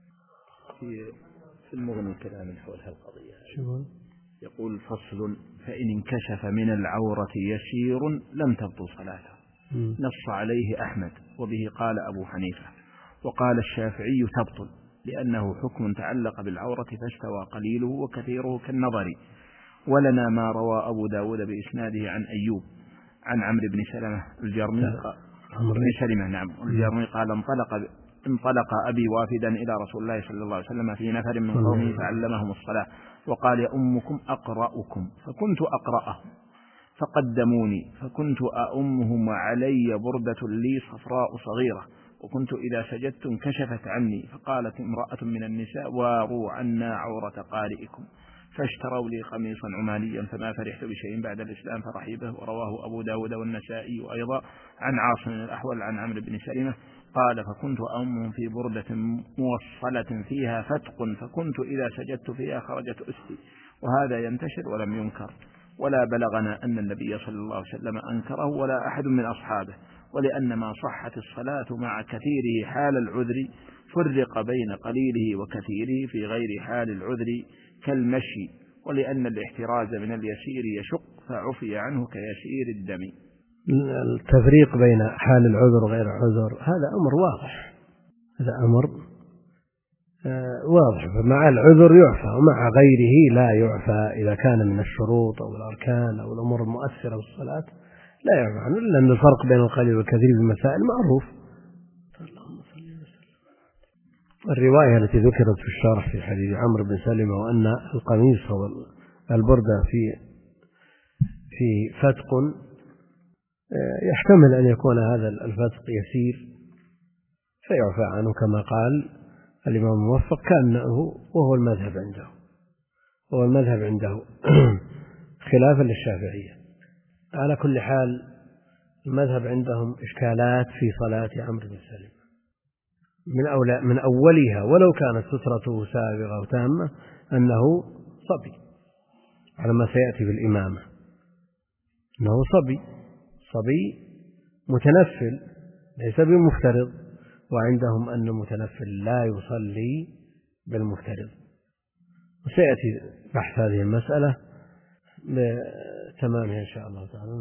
في المغني كلام حول هالقضية شو يقول فصل: فإن انكشف من العورة يسير لم تبطل صلاته. نص عليه أحمد وبه قال أبو حنيفة، وقال الشافعي تبطل لأنه حكم تعلق بالعورة فاستوى قليله وكثيره كالنظر. ولنا ما روى أبو داود بإسناده عن أيوب عن عمرو بن سلمة الجرمي بن سلمة نعم الجرمي قال: انطلق انطلق أبي وافدا إلى رسول الله صلى الله عليه وسلم في نفر من قومه فعلمهم الصلاة، وقال: يا أمكم أقرأكم، فكنت أقرأهم فقدموني فكنت أؤمهم وعلي بردة لي صفراء صغيرة، وكنت إذا سجدت انكشفت عني، فقالت امرأة من النساء: واروا عنا عورة قارئكم، فاشتروا لي قميصا عمانيا فما فرحت بشيء بعد الإسلام فرحيبه. ورواه أبو داود والنسائي أيضا عن عاصم الأحول عن عمرو بن سلمة قال: فكنت أؤمهم في بردة موصلة فيها فتق، فكنت إذا سجدت فيها خرجت أستي. وهذا ينتشر ولم ينكر، ولا بلغنا أن النبي صلى الله عليه وسلم أنكره ولا أحد من أصحابه. ولأن ما صحت الصلاة مع كثيره حال العذر فرق بين قليله وكثيره في غير حال العذر كالمشي، ولأن الاحتراز من اليسير يشق فعفي عنه كيسير الدم. التفريق بين حال العذر وغير العذر هذا أمر واضح، هذا أمر واضح، فمع العذر يعفى ومع غيره لا يعفى. إذا كان من الشروط أو الأركان أو الأمور المؤثرة في الصلاة لا يعفى عنه، لأن الفرق بين القليل والكثير في المسائل معروف. الرواية التي ذكرت في الشرح في حديث عمرو بن سلمة وأن القميص والبردة في في فتق، يحتمل أن يكون هذا الفتق يسير فيعفى عنه كما قال الإمام الموفق كأنه وهو المذهب عنده وهو المذهب عنده خلافا للشافعية. على كل حال المذهب عندهم إشكالات في صلاة عمرو بن سلمة من أولى من أولها ولو كانت سترته سابغة وتامة أنه صبي، على ما سيأتي في الإمامة أنه صبي صبي متنفل ليس بمفترض، وعندهم أن المتنفل لا يصلي بالمفترض. وسيأتي بحث هذه المسألة بتمامها إن شاء الله تعالى.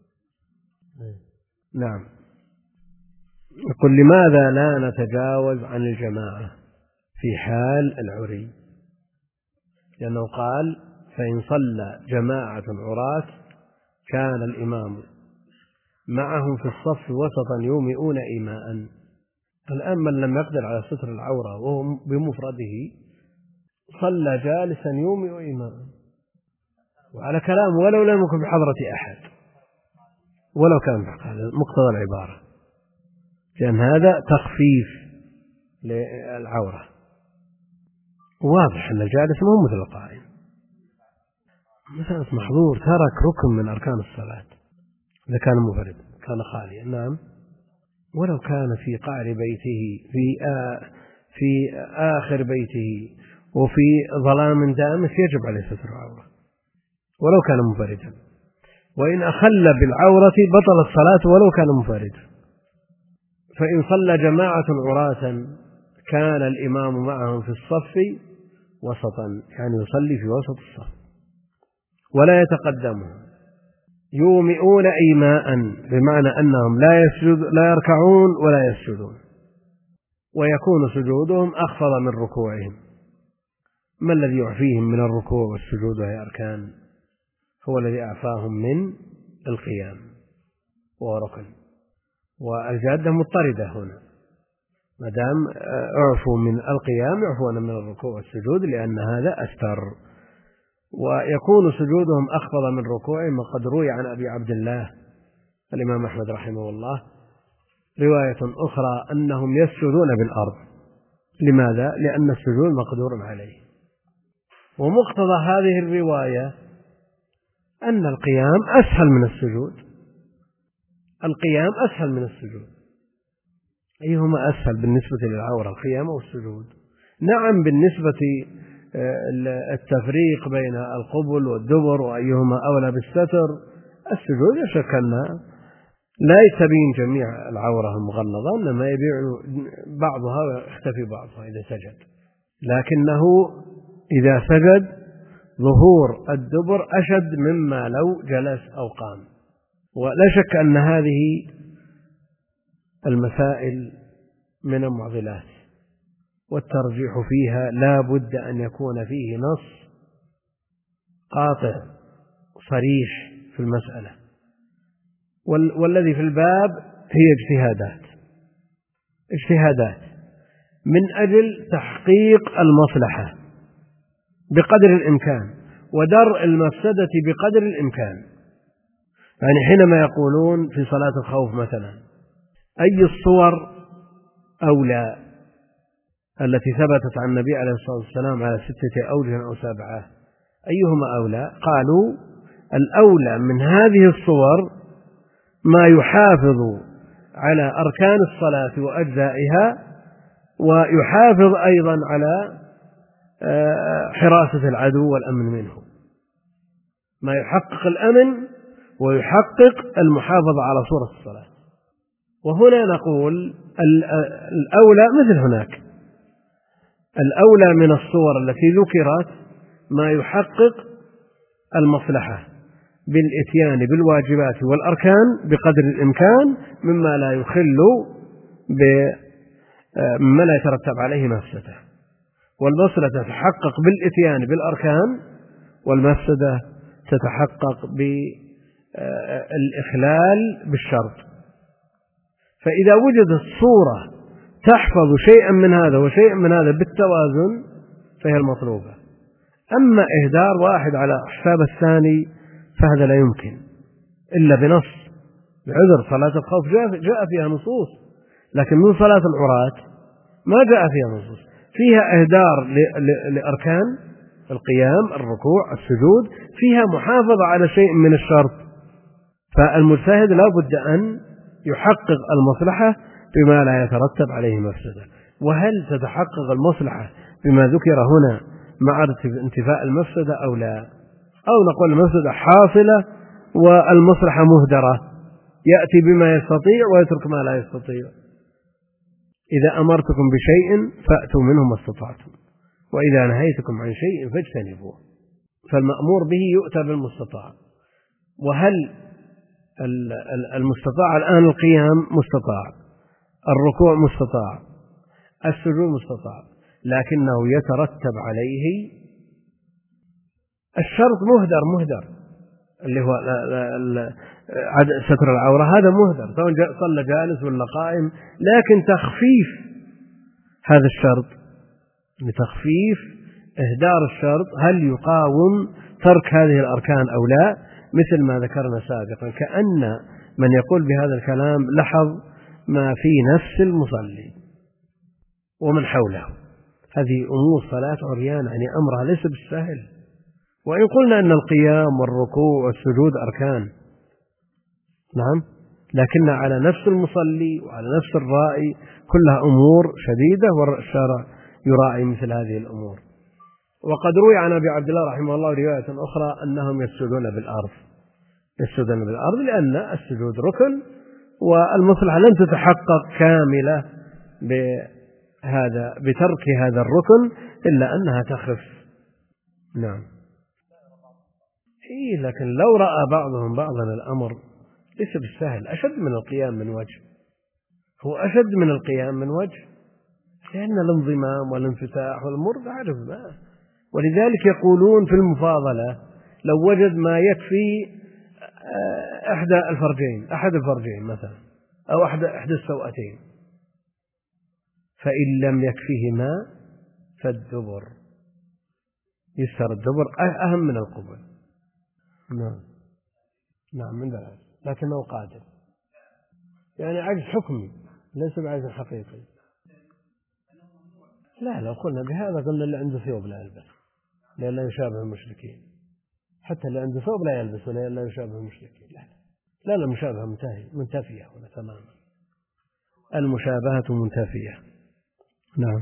نعم. يقول لماذا لا نتجاوز عن الجماعة في حال العري؟ لأنه قال فإن صلى جماعة عراة كان الإمام معهم في الصف وسطا يومئون إيماء. الآن من لم يقدر على ستر العورة وهو بمفرده صلى جالسا يومئ إيماء، وعلى كلام ولو لم يكن بحضرة أحد ولو كان مقتضى العبارة، لأن هذا تخفيف للعورة. واضح أن الجالس مو مثل القائم. مثلا محظور ترك ركن من أركان الصلاة إذا كان مفرد كان خاليا، نعم، ولو كان في قعر بيته في آه في آخر بيته وفي ظلام دامس يجب عليه ستر العورة ولو كان مفردا، وإن أخل بالعورة بطل الصلاة ولو كان مفردا. فإن صلى جماعة عراة كان الإمام معهم في الصف وسطا، يعني يصلي في وسط الصف ولا يتقدمهم، يومئون إيماء بمعنى أنهم لا يسجد لا يركعون ولا يسجدون، ويكون سجودهم أخفض من ركوعهم. ما الذي يعفيهم من الركوع والسجود وهي أركان؟ هو الذي أعفاهم من القيام وهو ركن، والجادة مضطردة هنا، ما دام أعفوا من القيام يعفون من الركوع والسجود لأن هذا أستر، ويكون سجودهم أخفض من ركوعهم. وقد روي عن أبي عبد الله الإمام أحمد رحمه الله رواية أخرى أنهم يسجدون بالأرض. لماذا؟ لأن السجود مقدور عليه. ومقتضى هذه الرواية أن القيام أسهل من السجود، القيام أسهل من السجود. أيهما أسهل بالنسبة للعورة، القيام أو السجود؟ نعم، بالنسبة التفريق بين القبل والدبر وأيهما أولى بالستر، السجود يشك أن لا يتبين جميع العورة المغلظة، إنما يبيع بعضها ويختفي بعضها إذا سجد، لكنه إذا سجد ظهور الدبر أشد مما لو جلس أو قام. ولا شك أن هذه المسائل من المعضلات، والترجيح فيها لا بد أن يكون فيه نص قاطع صريح في المسألة، والذي في الباب هي اجتهادات اجتهادات من أجل تحقيق المصلحة بقدر الإمكان ودرء المفسدة بقدر الإمكان. يعني حينما يقولون في صلاة الخوف مثلا أي الصور أولى التي ثبتت عن النبي عليه الصلاة والسلام على ستة أوجه أو سبعة، أيهما أولى؟ قالوا الأولى من هذه الصور ما يحافظ على أركان الصلاة وأجزائها، ويحافظ أيضا على حراسة العدو والأمن منه، ما يحقق الأمن ويحقق المحافظة على صورة الصلاة. وهنا نقول الأولى مثل هناك، الأولى من الصور التي ذكرت ما يحقق المصلحة بالإتيان بالواجبات والأركان بقدر الإمكان مما لا يخل بما لا يترتب عليه مفسدة، والمصلحة تتحقق بالإتيان بالأركان، والمفسدة تتحقق بالإخلال بالشرط. فإذا وجدت صورة تحفظ شيئا من هذا وشيئا من هذا بالتوازن فهي المطلوبة. أما إهدار واحد على حساب الثاني فهذا لا يمكن إلا بنص بعذر. صلاة الخوف جاء فيها نصوص، لكن من صلاة العراة ما جاء فيها نصوص. فيها إهدار لأركان القيام، الركوع، السجود، فيها محافظة على شيء من الشرط. فالمجتهد لا بد أن يحقق المصلحة بما لا يترتب عليه مفسدة. وهل تتحقق المصلحة بما ذكر هنا مع انتفاء المفسدة أو لا؟ أو نقول المفسدة حاصلة والمصلحة مهدرة، يأتي بما يستطيع ويترك ما لا يستطيع. إذا أمرتكم بشيء فأتوا منه ما استطعتم، وإذا نهيتكم عن شيء فاجتنبوه. فالمأمور به يؤتى بالمستطاع. وهل المستطاع الآن؟ القيام مستطاع، الركوع مستطاع، السجود مستطاع، لكنه يترتب عليه الشرط مهدر مهدر اللي هو ستر العورة، هذا مهدر سواء صلى جالس ولا قائم. لكن تخفيف هذا الشرط، لتخفيف إهدار الشرط، هل يقاوم ترك هذه الأركان أو لا؟ مثل ما ذكرنا سابقا، كأن من يقول بهذا الكلام لحظ ما في نفس المصلي ومن حوله. هذه أمور صلاة عريان، يعني أمرها ليس بالسهل. وإن قلنا أن القيام والركوع والسجود أركان، نعم، لكن على نفس المصلي وعلى نفس الرائي كلها أمور شديدة، والشرع يراعي مثل هذه الأمور. وقد روي عن أبي عبد الله رحمه الله رواية أخرى أنهم يسجدون بالأرض، يسجدون بالأرض لأن السجود ركن، والمصلحة لن تتحقق كاملة بهذا بترك هذا الركن إلا أنها تخف. نعم. إيه، لكن لو رأى بعضهم بعضا الأمر ليس بالسهل، أشد من القيام من وجه، هو أشد من القيام من وجه، لأن الانضمام والانفتاح والأمور تعرف ما. ولذلك يقولون في المفاضلة لو وجد ما يكفي إحدى الفرجين، أحد الفرجين مثلا، أو أحد إحدى السوأتين، فإن لم يكفيهما فالدبر، يستر الدبر أهم من القبل. نعم نعم من ذلك، لكنه قادر، يعني عجز حكمي ليس بعجز حقيقي. لا، لو قلنا بهذا قلنا اللي عنده ثوب لا يلبس لأن لا يشابه المشركين، حتى اللي عنده ثوب لا يلبس لأن لا يشابه المشركين. لا لا لا، المشابهة منتهية منتفية هنا تماما، المشابهة منتفية. نعم.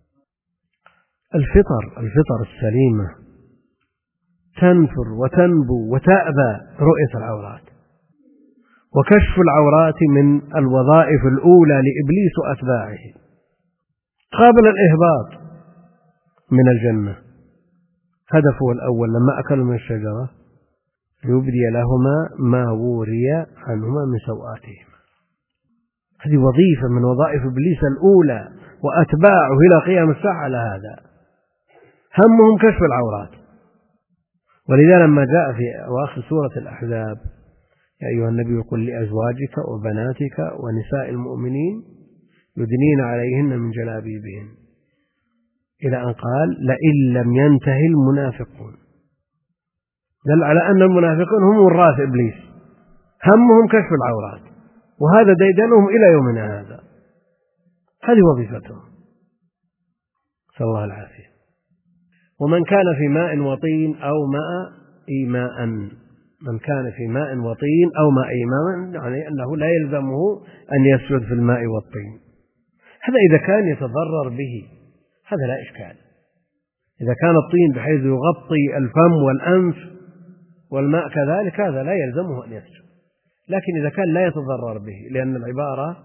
الفطر الفطر السليمة تنفر وتنبو وتأبى رؤية العورات، وكشف العورات من الوظائف الأولى لإبليس وأتباعه قابل الإهباط من الجنة. هدفه الأول لما أكلوا من الشجرة ليبدي لهما ما وري عنهما من سوآتهما. هذه وظيفة من وظائف إبليس الأولى وأتباعه إلى قيام الساعة على هذا، همهم كشف العورات. ولذا لما جاء في أواخر سورة الأحزاب يا أيها النبي قل لأزواجك وبناتك ونساء المؤمنين يدنين عليهن من جلابيبهن، إلى أن قال لئن لم ينتهي المنافقون، دل على أن المنافقون هم وراث إبليس، همهم كشف العورات، وهذا ديدنهم إلى يومنا هذا، هذه وظيفتهم، صلى الله العافية. ومن كان في ماء وطين أو ماء إيماء، من كان في ماء وطين أو ماء إيماء يعني أنه لا يلزمه أن يسجد في الماء والطين. هذا إذا كان يتضرر به هذا لا إشكال، إذا كان الطين بحيث يغطي الفم والأنف والماء كذلك هذا لا يلزمه أن يسجد. لكن إذا كان لا يتضرر به، لأن العبارة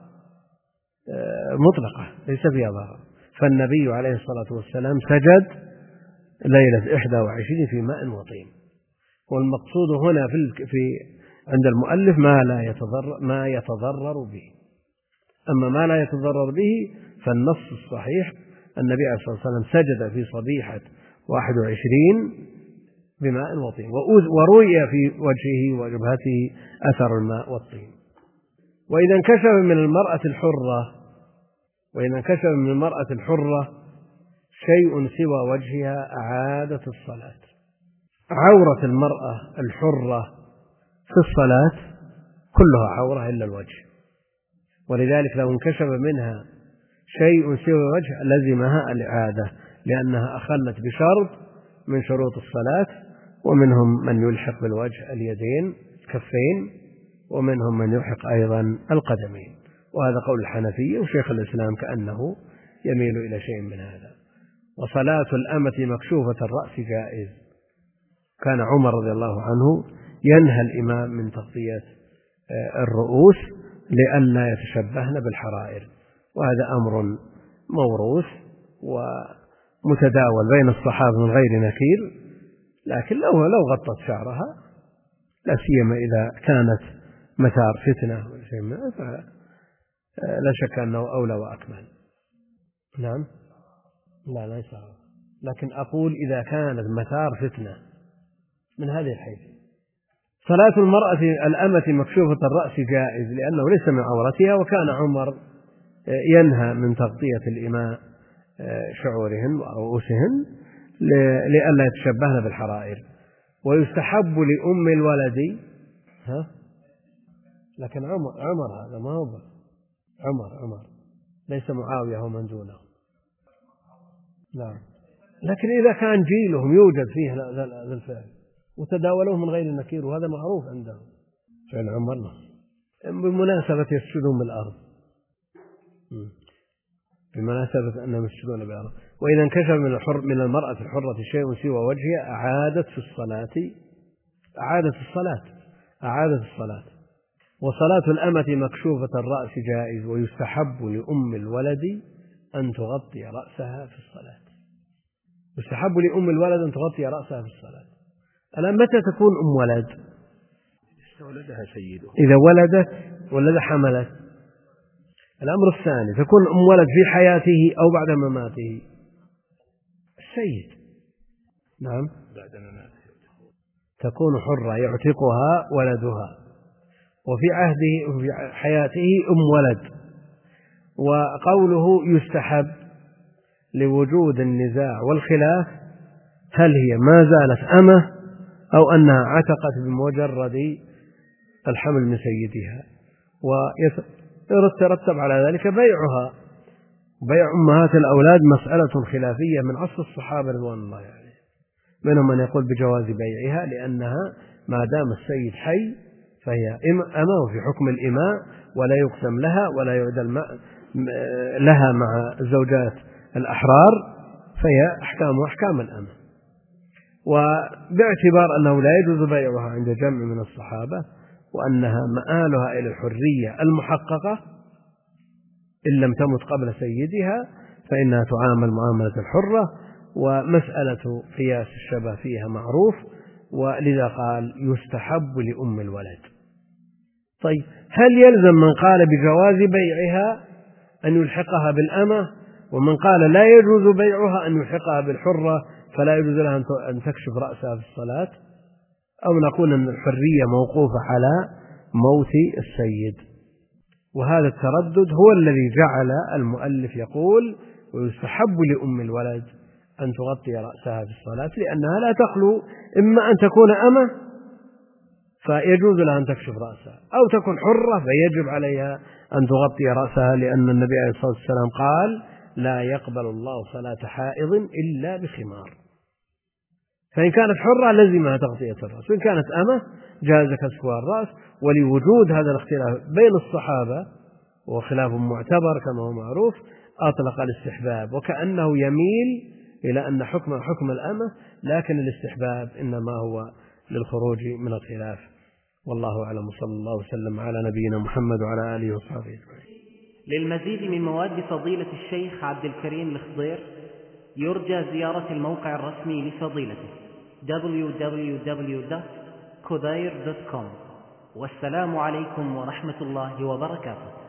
مطلقة ليس فيها ضرر، فالنبي عليه الصلاة والسلام سجد ليلة إحدى وعشرين في ماء وطين. والمقصود هنا في, في عند المؤلف ما لا يتضرر ما يتضرر به. أما ما لا يتضرر به فالنص الصحيح النبي عليه الصلاة والسلام سجد في صبيحة واحد وعشرين بماء وطين، وروي في وجهه وجبهته أثر الماء والطين. وإذا انكشف من المرأة الحرة وإذا انكشف من المرأة الحرة شيء سوى وجهها أعادت الصلاة. عورة المرأة الحرة في الصلاة كلها عورة إلا الوجه، ولذلك لو انكشف منها شيء سوى الوجه لزمها الإعادة، لأنها أخلت بشرط من شروط الصلاة. ومنهم من يلحق بالوجه اليدين كفين، ومنهم من يلحق أيضا القدمين، وهذا قول الحنفية، وشيخ الإسلام كأنه يميل إلى شيء من هذا. وصلاة الأمة مكشوفة الرأس جائز. كان عمر رضي الله عنه ينهى الإمام من تغطية الرؤوس لئلا يتشبهن بالحرائر، وهذا أمر موروث ومتداول بين الصحابة من غير نكير. لكن لو لو غطت شعرها، لا سيما إذا كانت مثار فتنة فلا شك أنه أولى وأكمل. نعم، لا لا يصح. لكن أقول إذا كانت مثار فتنة من هذه الحيث. صلاة المرأة الأمة مكشوفة الرأس جائز لأنه ليس من عورتها، وكان عمر ينهى من تغطية الإماء شعورهن ورؤوسهن لئلا يتشبهن بالحرائر. ويستحب لأم الولد، ها؟ لكن عمر عمر هذا ما هو عمر عمر ليس معاوية هو من دونه. لا، لكن إذا كان جيلهم يوجد فيه هذا الفعل وتداولوه من غير النكير، وهذا معروف عندهم فعل عمر. بمناسبة يسجدون بالأرض، بمناسبة أنهم يسجدون بالأرض. وإذا انكشف من الحر من المرأة الحرة شيء سوى وجهها أعادت في الصلاة أعادت الصلاة أعادت الصلاة. وصلاة الأمة مكشوفة الرأس جائز، ويستحب لأم الولد أن تغطي رأسها في الصلاة. يستحب لأم الولد أن تغطي رأسها في الصلاة. الآن متى تكون أم ولد؟ استولدها سيده. إذا ولدت ولا حملت. الأمر الثاني، تكون أم ولد في حياته أو بعد مماته. السيد، نعم، بعد مماته تكون حرة يعتقها ولدها، وفي عهده وفي حياته أم ولد. وقوله يستحب لوجود النزاع والخلاف هل هي ما زالت أمة أو أنها عتقت بمجرد الحمل من سيدها، ويترتب على ذلك بيعها. بيع أمهات الأولاد مسألة خلافية من عصر الصحابة رضوان الله عليهم. منهم من يقول بجواز بيعها لأنها ما دام السيد حي فهي أمة في حكم الإماء، ولا يقسم لها ولا يعدل لها مع الزوجات الأحرار، فهي أحكام أحكام الأمة. وباعتبار أنه لا يجوز بيعها عند جمع من الصحابة، وأنها مآلها إلى الحرية المحققة إن لم تمت قبل سيدها، فإنها تعامل معاملة الحرة. ومسألة قياس الشبه فيها معروف، ولذا قال يستحب لأم الولد. طيب، هل يلزم من قال بجواز بيعها أن يلحقها بالأمة، ومن قال لا يجوز بيعها أن يلحقها بالحرة فلا يجوز لها أن تكشف رأسها في الصلاة؟ أو نقول أن الحرية موقوفة على موت السيد؟ وهذا التردد هو الذي جعل المؤلف يقول ويستحب لأم الولد أن تغطي رأسها في الصلاة، لأنها لا تخلو إما أن تكون أمة فيجوز لها أن تكشف رأسها، أو تكون حرة فيجب عليها أن تغطي رأسها، لأن النبي عليه الصلاة والسلام قال لا يقبل الله صلاة حائض إلا بخمار. فإن كانت حرة لزمها تغطية الرأس، وإن كانت أمة جاز كسفها الرأس. ولوجود هذا الاختلاف بين الصحابة وخلاف معتبر كما هو معروف أطلق الاستحباب، وكأنه يميل إلى أن حكم حكم الأمة، لكن الاستحباب إنما هو للخروج من الخلاف. والله أعلم، وصلى الله وسلم على نبينا محمد وعلى آله وصحبه أجمعين. للمزيد من مواد فضيلة الشيخ عبد الكريم الخضير يرجى زيارة الموقع الرسمي لفضيلته دبليو دبليو دبليو دوت خضير دوت كوم. والسلام عليكم ورحمة الله وبركاته.